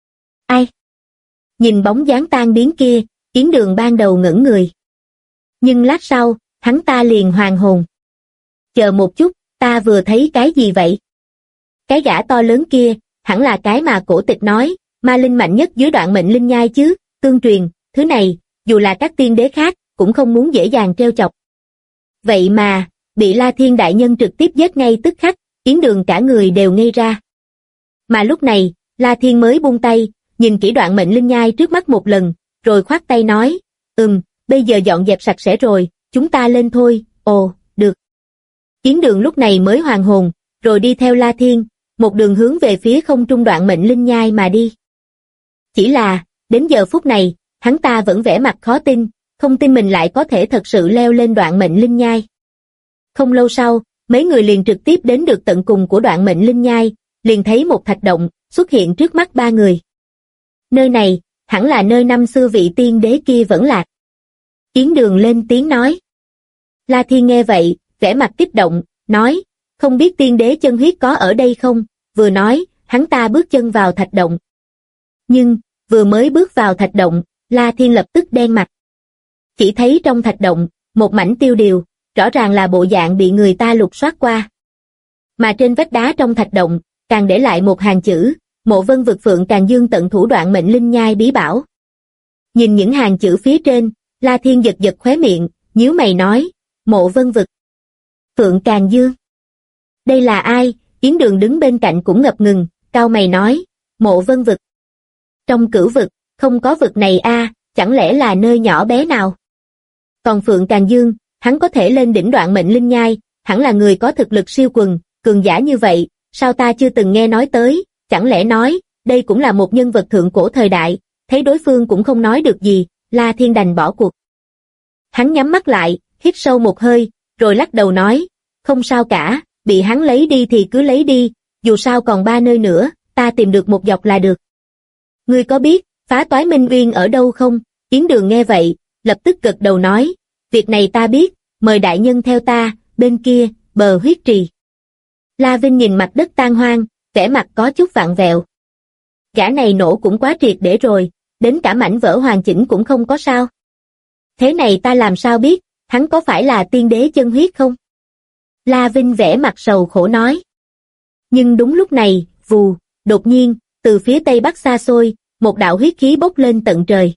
Ai? Nhìn bóng dáng tan biến kia, Yến Đường ban đầu ngẩn người. Nhưng lát sau, hắn ta liền hoàn hồn. Chờ một chút, ta vừa thấy cái gì vậy? Cái gã to lớn kia, hẳn là cái mà cổ tịch nói, ma linh mạnh nhất dưới đoạn mệnh linh nhai chứ, tương truyền, thứ này, dù là các tiên đế khác, cũng không muốn dễ dàng trêu chọc. Vậy mà, bị La Thiên đại nhân trực tiếp giết ngay tức khắc, Yến Đường cả người đều ngây ra. Mà lúc này, La Thiên mới buông tay, nhìn kỹ đoạn mệnh linh nhai trước mắt một lần, rồi khoát tay nói, bây giờ dọn dẹp sạch sẽ rồi, chúng ta lên thôi. Ồ, được. Yến Đường lúc này mới hoàn hồn, rồi đi theo La Thiên, một đường hướng về phía không trung đoạn mệnh linh nhai mà đi. Chỉ là, đến giờ phút này, hắn ta vẫn vẻ mặt khó tin, không tin mình lại có thể thật sự leo lên đoạn mệnh linh nhai. Không lâu sau, mấy người liền trực tiếp đến được tận cùng của đoạn mệnh linh nhai, liền thấy một thạch động xuất hiện trước mắt ba người. Nơi này, hẳn là nơi năm xưa vị tiên đế kia vẫn lạc. Yến Đường lên tiếng nói. La Thiên nghe vậy, vẻ mặt kích động, nói, không biết tiên đế chân huyết có ở đây không? Vừa nói, hắn ta bước chân vào thạch động. Nhưng, vừa mới bước vào thạch động, La Thiên lập tức đen mặt. Chỉ thấy trong thạch động, một mảnh tiêu điều, rõ ràng là bộ dạng bị người ta lục soát qua. Mà trên vách đá trong thạch động, càng để lại một hàng chữ, Mộ Vân Vực Phượng Càng Dương tận thủ đoạn mệnh linh nhai bí bảo. Nhìn những hàng chữ phía trên, La Thiên giật giật khóe miệng, nhíu mày nói, Mộ Vân Vực Phượng Càng Dương. Đây là ai? Yến Đường đứng bên cạnh cũng ngập ngừng, cau mày nói, Mộ Vân Vực. Trong cửu vực, không có vực này a, chẳng lẽ là nơi nhỏ bé nào? Còn Phượng Càng Dương, hắn có thể lên đỉnh đoạn mệnh linh nhai, hẳn là người có thực lực siêu quần, cường giả như vậy, sao ta chưa từng nghe nói tới, chẳng lẽ nói, đây cũng là một nhân vật thượng cổ thời đại, thấy đối phương cũng không nói được gì, La Thiên đành bỏ cuộc. Hắn nhắm mắt lại, hít sâu một hơi, rồi lắc đầu nói, không sao cả, bị hắn lấy đi thì cứ lấy đi, dù sao còn 3 nơi nữa, ta tìm được một dọc là được. Ngươi có biết, phá toái minh uyên ở đâu không? Yến Đường nghe vậy, lập tức gật đầu nói, việc này ta biết, mời đại nhân theo ta, bên kia, bờ huyết trì. La Vinh nhìn mặt đất tan hoang, vẻ mặt có chút vặn vẹo. Gã này nổ cũng quá triệt để rồi, đến cả mảnh vỡ hoàn chỉnh cũng không có sao. Thế này ta làm sao biết, hắn có phải là tiên đế chân huyết không? La Vinh vẻ mặt sầu khổ nói. Nhưng đúng lúc này, vù, đột nhiên, từ phía tây bắc xa xôi, một đạo huyết khí bốc lên tận trời.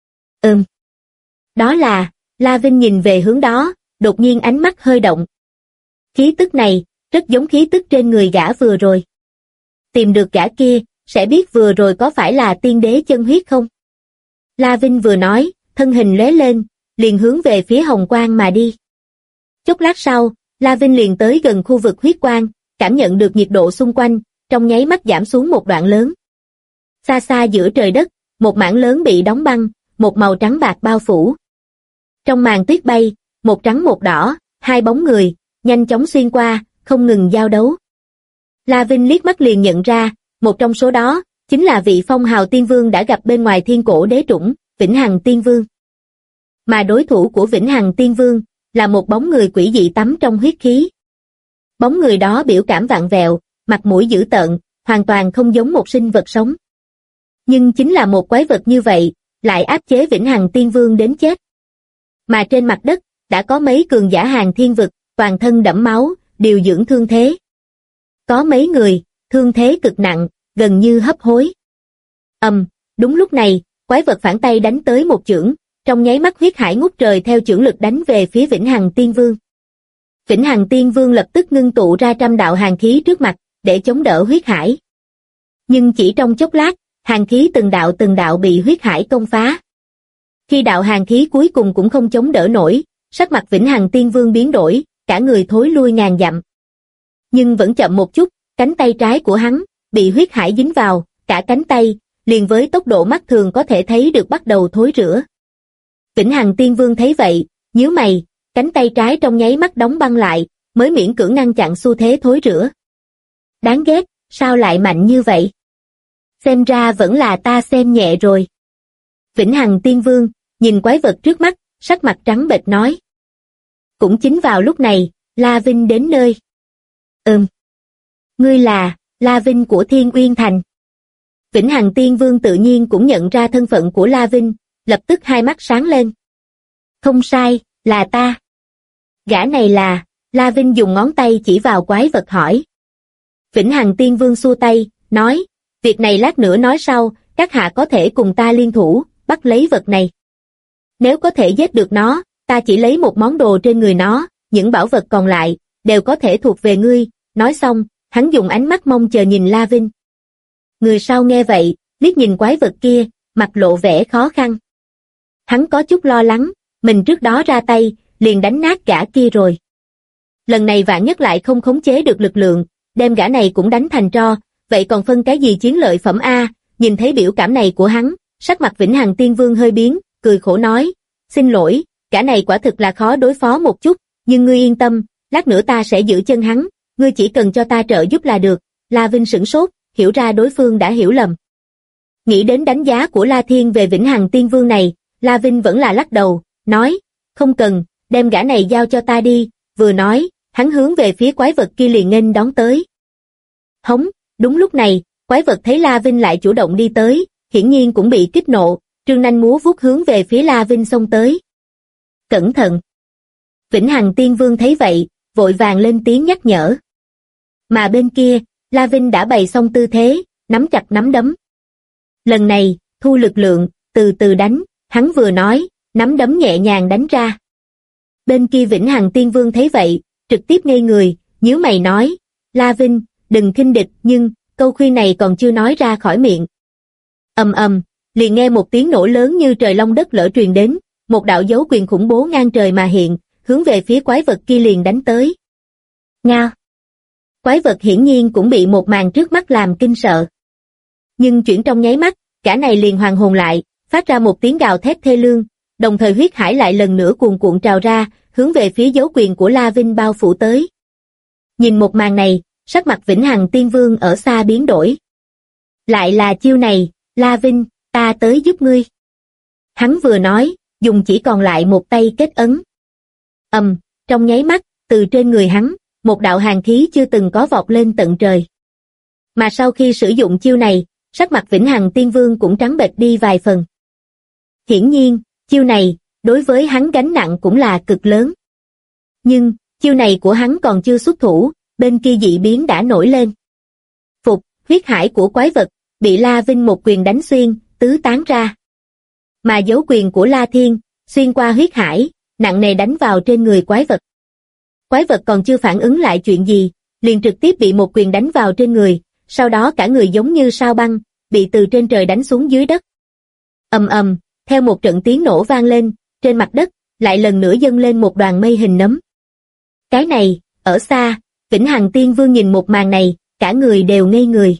Đó là, La Vinh nhìn về hướng đó, đột nhiên ánh mắt hơi động. Khí tức này, rất giống khí tức trên người gã vừa rồi. Tìm được gã kia, sẽ biết vừa rồi có phải là tiên đế chân huyết không? La Vinh vừa nói, thân hình lóe lên, liền hướng về phía hồng quang mà đi. Chốc lát sau, La Vinh liền tới gần khu vực huyết quang, cảm nhận được nhiệt độ xung quanh, trong nháy mắt giảm xuống một đoạn lớn. Xa xa giữa trời đất, một mảng lớn bị đóng băng, một màu trắng bạc bao phủ. Trong màn tuyết bay, một trắng một đỏ, 2 bóng người, nhanh chóng xuyên qua, không ngừng giao đấu. La Vinh liếc mắt liền nhận ra, một trong số đó, chính là vị phong hào tiên vương đã gặp bên ngoài thiên cổ đế trũng, Vĩnh Hằng Tiên Vương. Mà đối thủ của Vĩnh Hằng Tiên Vương, là một bóng người quỷ dị tắm trong huyết khí. Bóng người đó biểu cảm vặn vẹo, mặt mũi dữ tợn, hoàn toàn không giống một sinh vật sống. Nhưng chính là một quái vật như vậy, lại áp chế Vĩnh Hằng Tiên Vương đến chết. Mà trên mặt đất, đã có mấy cường giả hàng thiên vực, toàn thân đẫm máu, điều dưỡng thương thế. Có mấy người, thương thế cực nặng, gần như hấp hối. Đúng lúc này, quái vật phản tay đánh tới một chưởng, trong nháy mắt huyết hải ngút trời theo chưởng lực đánh về phía Vĩnh Hằng Tiên Vương. Vĩnh Hằng Tiên Vương lập tức ngưng tụ ra 100 đạo hàn khí trước mặt, để chống đỡ huyết hải. Nhưng chỉ trong chốc lát, hàn khí từng đạo bị huyết hải công phá. Khi đạo hàn khí cuối cùng cũng không chống đỡ nổi, sắc mặt Vĩnh Hằng Tiên Vương biến đổi, cả người thối lui ngàn dặm. Nhưng vẫn chậm một chút, cánh tay trái của hắn, bị huyết hải dính vào, cả cánh tay, liền với tốc độ mắt thường có thể thấy được bắt đầu thối rữa. Vĩnh Hằng Tiên Vương thấy vậy, nhíu mày, cánh tay trái trong nháy mắt đóng băng lại, mới miễn cưỡng ngăn chặn xu thế thối rữa. Đáng ghét, sao lại mạnh như vậy? Xem ra vẫn là ta xem nhẹ rồi. Vĩnh Hằng Tiên Vương, nhìn quái vật trước mắt, sắc mặt trắng bệch nói. Cũng chính vào lúc này, La Vinh đến nơi. Ngươi là, La Vinh của Thiên Uyên Thành. Vĩnh Hằng Tiên Vương tự nhiên cũng nhận ra thân phận của La Vinh, lập tức hai mắt sáng lên. Không sai, là ta. Gã này là, La Vinh dùng ngón tay chỉ vào quái vật hỏi. Vĩnh Hằng Tiên Vương xua tay, nói, việc này lát nữa nói sau, các hạ có thể cùng ta liên thủ, bắt lấy vật này. Nếu có thể giết được nó, ta chỉ lấy một món đồ trên người nó, những bảo vật còn lại, đều có thể thuộc về ngươi. Nói xong, hắn dùng ánh mắt mong chờ nhìn La Vinh. Người sau nghe vậy, liếc nhìn quái vật kia, mặt lộ vẻ khó khăn. Hắn có chút lo lắng, mình trước đó ra tay, liền đánh nát gã kia rồi. Lần này vạn nhất lại không khống chế được lực lượng, đem gã này cũng đánh thành tro, vậy còn phân cái gì chiến lợi phẩm a? Nhìn thấy biểu cảm này của hắn, sắc mặt Vĩnh Hằng Tiên Vương hơi biến, cười khổ nói, xin lỗi, gã này quả thực là khó đối phó một chút, nhưng ngươi yên tâm, lát nữa ta sẽ giữ chân hắn, ngươi chỉ cần cho ta trợ giúp là được. La Vinh sửng sốt, hiểu ra đối phương đã hiểu lầm. Nghĩ đến đánh giá của La Thiên về Vĩnh Hằng Tiên Vương này, La Vinh vẫn là lắc đầu, nói, không cần, đem gã này giao cho ta đi, vừa nói, hắn hướng về phía quái vật kia liền nghênh đón tới. Hống, đúng lúc này, quái vật thấy La Vinh lại chủ động đi tới, hiển nhiên cũng bị kích nộ, trương nanh múa vuốt hướng về phía La Vinh xông tới. Cẩn thận! Vĩnh Hằng Tiên Vương thấy vậy, vội vàng lên tiếng nhắc nhở. Mà bên kia, La Vinh đã bày xong tư thế, nắm chặt nắm đấm. Lần này, thu lực lượng, từ từ đánh, hắn vừa nói, nắm đấm nhẹ nhàng đánh ra. Bên kia Vĩnh Hằng Tiên Vương thấy vậy, trực tiếp ngây người, nhíu mày nói, La Vinh, đừng khinh địch, nhưng, câu khuyên này còn chưa nói ra khỏi miệng. Ầm ầm, liền nghe một tiếng nổ lớn như trời long đất lở truyền đến, một đạo dấu quyền khủng bố ngang trời mà hiện, hướng về phía quái vật kia liền đánh tới. Ngao! Quái vật hiển nhiên cũng bị một màn trước mắt làm kinh sợ. Nhưng chuyển trong nháy mắt, cả này liền hoàn hồn lại, phát ra một tiếng gào thét thê lương, đồng thời huyết hải lại lần nữa cuồn cuộn trào ra, hướng về phía dấu quyền của La Vinh bao phủ tới. Nhìn một màn này, sắc mặt Vĩnh Hằng Tiên Vương ở xa biến đổi. Lại là chiêu này, La Vinh, ta tới giúp ngươi. Hắn vừa nói, dùng chỉ còn lại một tay kết ấn. Trong nháy mắt, từ trên người hắn, một đạo hàn khí chưa từng có vọt lên tận trời. Mà sau khi sử dụng chiêu này, sắc mặt Vĩnh Hằng Tiên Vương cũng trắng bệch đi vài phần. Hiển nhiên, chiêu này, đối với hắn gánh nặng cũng là cực lớn. Nhưng, chiêu này của hắn còn chưa xuất thủ, bên kia dị biến đã nổi lên. Phục, huyết hải của quái vật, bị La Vinh một quyền đánh xuyên, tứ tán ra. Mà dấu quyền của La Thiên, xuyên qua huyết hải, nặng nề đánh vào trên người quái vật. Quái vật còn chưa phản ứng lại chuyện gì, liền trực tiếp bị một quyền đánh vào trên người, sau đó cả người giống như sao băng, bị từ trên trời đánh xuống dưới đất. Theo một trận tiếng nổ vang lên, trên mặt đất, lại lần nữa dâng lên một đoàn mây hình nấm. Cái này, ở xa, Vĩnh Hằng Tiên Vương nhìn một màn này, cả người đều ngây người.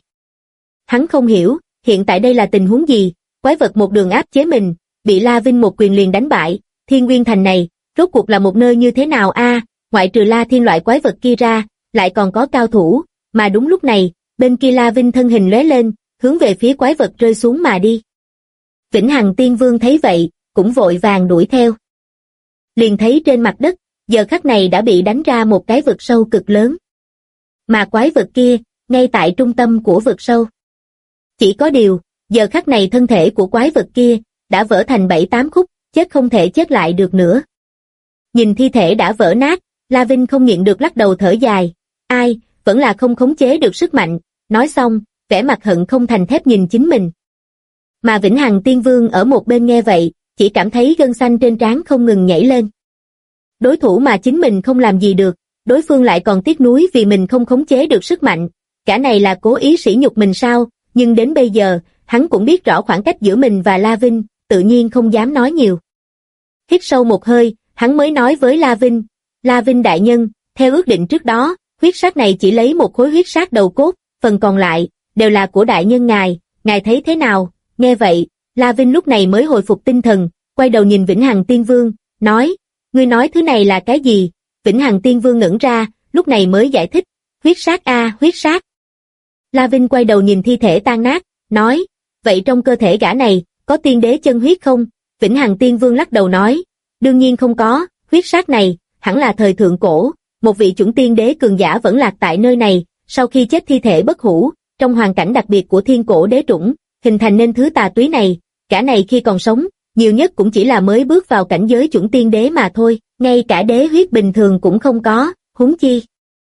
Hắn không hiểu, hiện tại đây là tình huống gì, quái vật một đường áp chế mình, bị La Vinh một quyền liền đánh bại, Thiên Nguyên Thành này, rốt cuộc là một nơi như thế nào a? Ngoại trừ La Thiên loại quái vật kia ra, lại còn có cao thủ, mà đúng lúc này, bên kia La Vinh thân hình lóe lên, hướng về phía quái vật rơi xuống mà đi. Vĩnh Hằng Tiên Vương thấy vậy, cũng vội vàng đuổi theo. Liền thấy trên mặt đất, giờ khắc này đã bị đánh ra một cái vực sâu cực lớn. Mà quái vật kia, ngay tại trung tâm của vực sâu. Chỉ có điều, giờ khắc này thân thể của quái vật kia, đã vỡ thành 7-8 khúc, chết không thể chết lại được nữa. Nhìn thi thể đã vỡ nát, La Vinh không nhịn được lắc đầu thở dài. Ai, vẫn là không khống chế được sức mạnh, nói xong, vẻ mặt hận không thành thép nhìn chính mình. Mà Vĩnh Hằng Tiên Vương ở một bên nghe vậy, chỉ cảm thấy gân xanh trên trán không ngừng nhảy lên. Đối thủ mà chính mình không làm gì được, đối phương lại còn tiếc nuối vì mình không khống chế được sức mạnh, cả này là cố ý sỉ nhục mình sao? Nhưng đến bây giờ, hắn cũng biết rõ khoảng cách giữa mình và La Vinh, tự nhiên không dám nói nhiều. Hít sâu một hơi, hắn mới nói với La Vinh đại nhân, theo ước định trước đó, huyết sát này chỉ lấy một khối huyết sát đầu cốt, phần còn lại, đều là của đại nhân ngài thấy thế nào? Nghe vậy, La Vinh lúc này mới hồi phục tinh thần, quay đầu nhìn Vĩnh Hằng Tiên Vương, nói, ngươi nói thứ này là cái gì? Vĩnh Hằng Tiên Vương ngẩn ra, lúc này mới giải thích, huyết sát a, huyết sát. La Vinh quay đầu nhìn thi thể tan nát, nói, vậy trong cơ thể gã này, có tiên đế chân huyết không? Vĩnh Hằng Tiên Vương lắc đầu nói, đương nhiên không có, huyết sát này, hẳn là thời thượng cổ, một vị chuẩn tiên đế cường giả vẫn lạc tại nơi này, sau khi chết thi thể bất hủ, trong hoàn cảnh đặc biệt của thiên cổ đế trũng, hình thành nên thứ tà túy này, cả này khi còn sống, nhiều nhất cũng chỉ là mới bước vào cảnh giới chuẩn tiên đế mà thôi, ngay cả đế huyết bình thường cũng không có, huống chi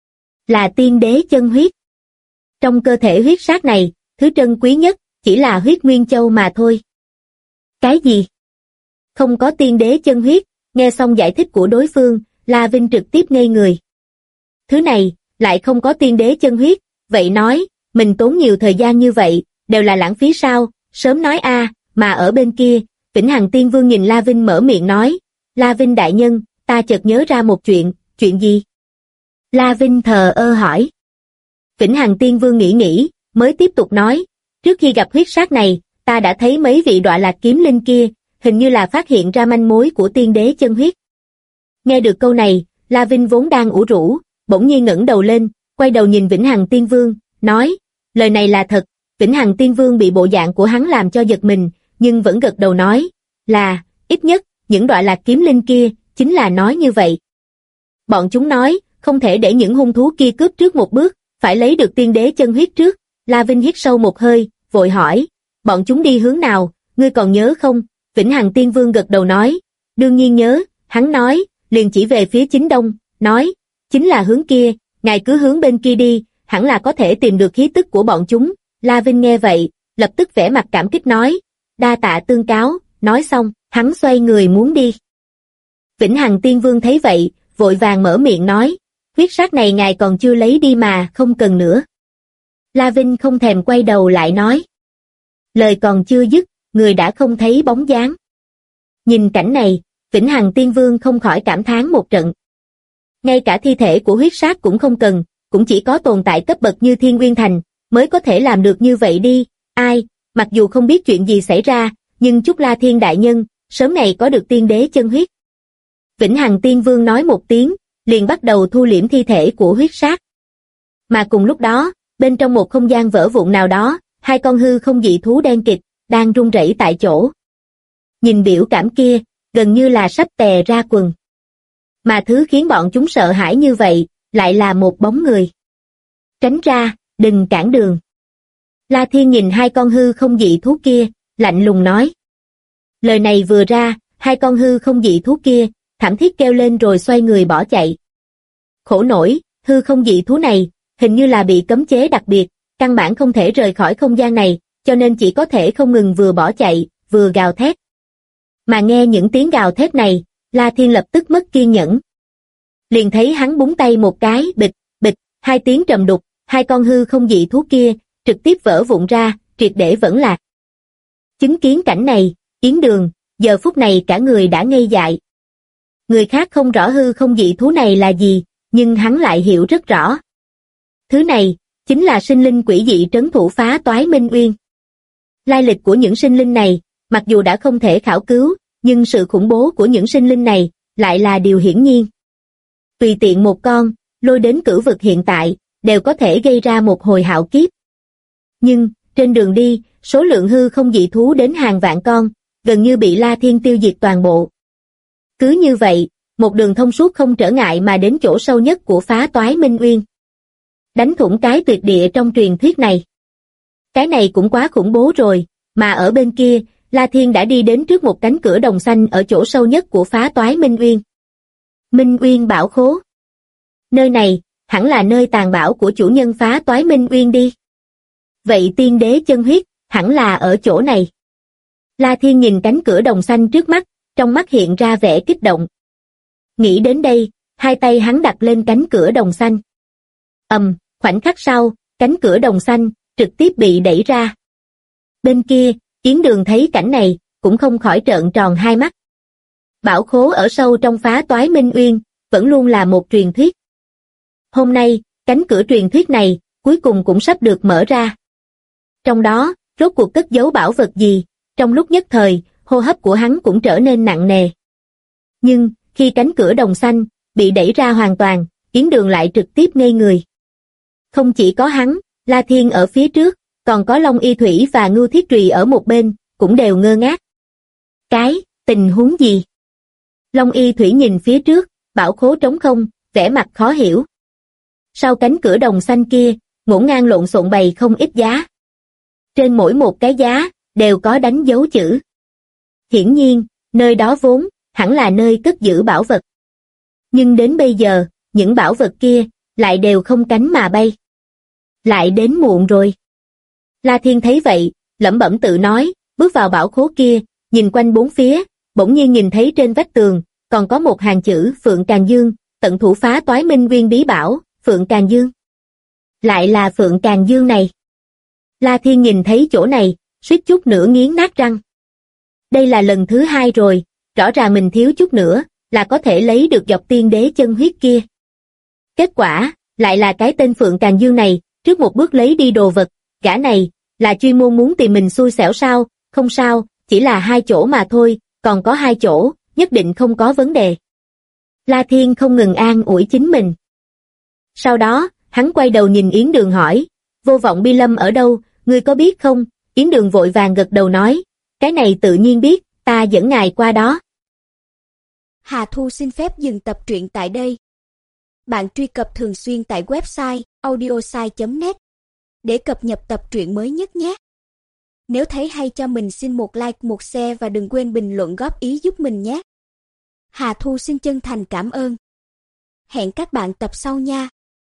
là tiên đế chân huyết. Trong cơ thể huyết sát này, thứ trân quý nhất, chỉ là huyết nguyên châu mà thôi. Cái gì? Không có tiên đế chân huyết, nghe xong giải thích của đối phương, La Vinh trực tiếp ngây người. Thứ này, lại không có tiên đế chân huyết, vậy nói, mình tốn nhiều thời gian như vậy, đều là lãng phí sao? Sớm nói a. Mà ở bên kia, Vĩnh Hằng Tiên Vương nhìn La Vinh mở miệng nói, La Vinh đại nhân, ta chợt nhớ ra một chuyện gì? La Vinh thờ ơ hỏi. Vĩnh Hằng Tiên Vương nghĩ, mới tiếp tục nói, trước khi gặp huyết sát này, ta đã thấy mấy vị đọa lạc kiếm linh kia, hình như là phát hiện ra manh mối của tiên đế chân huyết. Nghe được câu này, La Vinh vốn đang ủ rũ, bỗng nhiên ngẩng đầu lên, quay đầu nhìn Vĩnh Hằng Tiên Vương, nói, lời này là thật. Vĩnh Hằng Tiên Vương bị bộ dạng của hắn làm cho giật mình, nhưng vẫn gật đầu nói, là, ít nhất, những đọa lạc kiếm linh kia, chính là nói như vậy. Bọn chúng nói, không thể để những hung thú kia cướp trước một bước, phải lấy được tiên đế chân huyết trước. La Vinh hít sâu một hơi, vội hỏi, bọn chúng đi hướng nào, ngươi còn nhớ không? Vĩnh Hằng Tiên Vương gật đầu nói, đương nhiên nhớ, hắn nói, liền chỉ về phía chính đông, nói, chính là hướng kia, ngài cứ hướng bên kia đi, hẳn là có thể tìm được khí tức của bọn chúng. La Vinh nghe vậy, lập tức vẻ mặt cảm kích nói, đa tạ tương cáo, nói xong, hắn xoay người muốn đi. Vĩnh Hằng Tiên Vương thấy vậy, vội vàng mở miệng nói, huyết sát này ngài còn chưa lấy đi mà, không cần nữa. La Vinh không thèm quay đầu lại nói. Lời còn chưa dứt, người đã không thấy bóng dáng. Nhìn cảnh này, Vĩnh Hằng Tiên Vương không khỏi cảm thán một trận. Ngay cả thi thể của huyết sát cũng không cần, cũng chỉ có tồn tại cấp bậc như Thiên Nguyên Thành, mới có thể làm được như vậy đi. Ai, mặc dù không biết chuyện gì xảy ra, nhưng chúc La Thiên đại nhân, sớm ngày có được tiên đế chân huyết. Vĩnh Hằng Tiên Vương nói một tiếng, liền bắt đầu thu liễm thi thể của huyết sát. Mà cùng lúc đó, bên trong một không gian vỡ vụn nào đó, hai con hư không dị thú đen kịt, đang run rẩy tại chỗ. Nhìn biểu cảm kia, gần như là sắp tè ra quần. Mà thứ khiến bọn chúng sợ hãi như vậy, lại là một bóng người. Tránh ra, đừng cản đường. La Thiên nhìn hai con hư không dị thú kia, lạnh lùng nói. Lời này vừa ra, hai con hư không dị thú kia, thảm thiết kêu lên rồi xoay người bỏ chạy. Khổ nổi, hư không dị thú này, hình như là bị cấm chế đặc biệt, căn bản không thể rời khỏi không gian này, cho nên chỉ có thể không ngừng vừa bỏ chạy, vừa gào thét. Mà nghe những tiếng gào thét này, La Thiên lập tức mất kiên nhẫn. Liền thấy hắn búng tay một cái, bịch, bịch, hai tiếng trầm đục, hai con hư không dị thú kia, trực tiếp vỡ vụn ra, triệt để vẫn lạc. Chứng kiến cảnh này, Yến Đường, giờ phút này cả người đã ngây dại. Người khác không rõ hư không dị thú này là gì, nhưng hắn lại hiểu rất rõ. Thứ này, chính là sinh linh quỷ dị trấn thủ Phá Toái Minh Uyên. Lai lịch của những sinh linh này, mặc dù đã không thể khảo cứu, nhưng sự khủng bố của những sinh linh này, lại là điều hiển nhiên. Tùy tiện một con, lôi đến cửu vực hiện tại, đều có thể gây ra một hồi hạo kiếp. Nhưng, trên đường đi, số lượng hư không dị thú đến hàng vạn con, gần như bị La Thiên tiêu diệt toàn bộ. Cứ như vậy, một đường thông suốt không trở ngại mà đến chỗ sâu nhất của Phá Toái Minh Uyên. Đánh thủng cái tuyệt địa trong truyền thuyết này. Cái này cũng quá khủng bố rồi, mà ở bên kia, La Thiên đã đi đến trước một cánh cửa đồng xanh ở chỗ sâu nhất của Phá Toái Minh Uyên. Minh Uyên Bảo Khố. Nơi này, hẳn là nơi tàn bảo của chủ nhân Phá Toái Minh Uyên đi. Vậy tiên đế chân huyết, hẳn là ở chỗ này. La Thiên nhìn cánh cửa đồng xanh trước mắt, trong mắt hiện ra vẻ kích động. Nghĩ đến đây, hai tay hắn đặt lên cánh cửa đồng xanh. Khoảnh khắc sau, cánh cửa đồng xanh, trực tiếp bị đẩy ra. Bên kia, Yến Đường thấy cảnh này, cũng không khỏi trợn tròn hai mắt. Bảo khố ở sâu trong Phá Toái Minh Uyên, vẫn luôn là một truyền thuyết. Hôm nay, cánh cửa truyền thuyết này, cuối cùng cũng sắp được mở ra. Trong đó, rốt cuộc cất giấu bảo vật gì, trong lúc nhất thời, hô hấp của hắn cũng trở nên nặng nề. Nhưng, khi cánh cửa đồng xanh, bị đẩy ra hoàn toàn, Yến Đường lại trực tiếp ngây người. Không chỉ có hắn, La Thiên ở phía trước, còn có Long Y Thủy và Ngưu Thiết Trùy ở một bên, cũng đều ngơ ngác. Cái, tình huống gì? Long Y Thủy nhìn phía trước, bảo khố trống không, vẻ mặt khó hiểu. Sau cánh cửa đồng xanh kia, ngổn ngang lộn xộn bày không ít giá. Trên mỗi một cái giá, đều có đánh dấu chữ. Hiển nhiên, nơi đó vốn, hẳn là nơi cất giữ bảo vật. Nhưng đến bây giờ, những bảo vật kia, lại đều không cánh mà bay. Lại đến muộn rồi. La Thiên thấy vậy, lẩm bẩm tự nói, bước vào bảo khố kia, nhìn quanh bốn phía, bỗng nhiên nhìn thấy trên vách tường, còn có một hàng chữ Phượng Càn Dương, tận thủ Phá Toái Minh Uyên bí bảo, Phượng Càn Dương. Lại là Phượng Càn Dương này. La Thiên nhìn thấy chỗ này, suýt chút nữa nghiến nát răng. Đây là lần thứ hai rồi, rõ ràng mình thiếu chút nữa, là có thể lấy được dọc tiên đế chân huyết kia. Kết quả, lại là cái tên Phượng Càn Dương này, trước một bước lấy đi đồ vật, gã này, là chuyên môn muốn tìm mình xui xẻo sao, không sao, chỉ là 2 chỗ mà thôi, còn có 2 chỗ, nhất định không có vấn đề. La Thiên không ngừng an ủi chính mình. Sau đó, hắn quay đầu nhìn Yến Đường hỏi, Vô Vọng Bi Lâm ở đâu, ngươi có biết không? Yến Đường vội vàng gật đầu nói, cái này tự nhiên biết, ta dẫn ngài qua đó. Hà Thu xin phép dừng tập truyện tại đây. Bạn truy cập thường xuyên tại website audiosai.net để cập nhật tập truyện mới nhất nhé. Nếu thấy hay cho mình xin một like, một share và đừng quên bình luận góp ý giúp mình nhé. Hà Thu xin chân thành cảm ơn. Hẹn các bạn tập sau nha.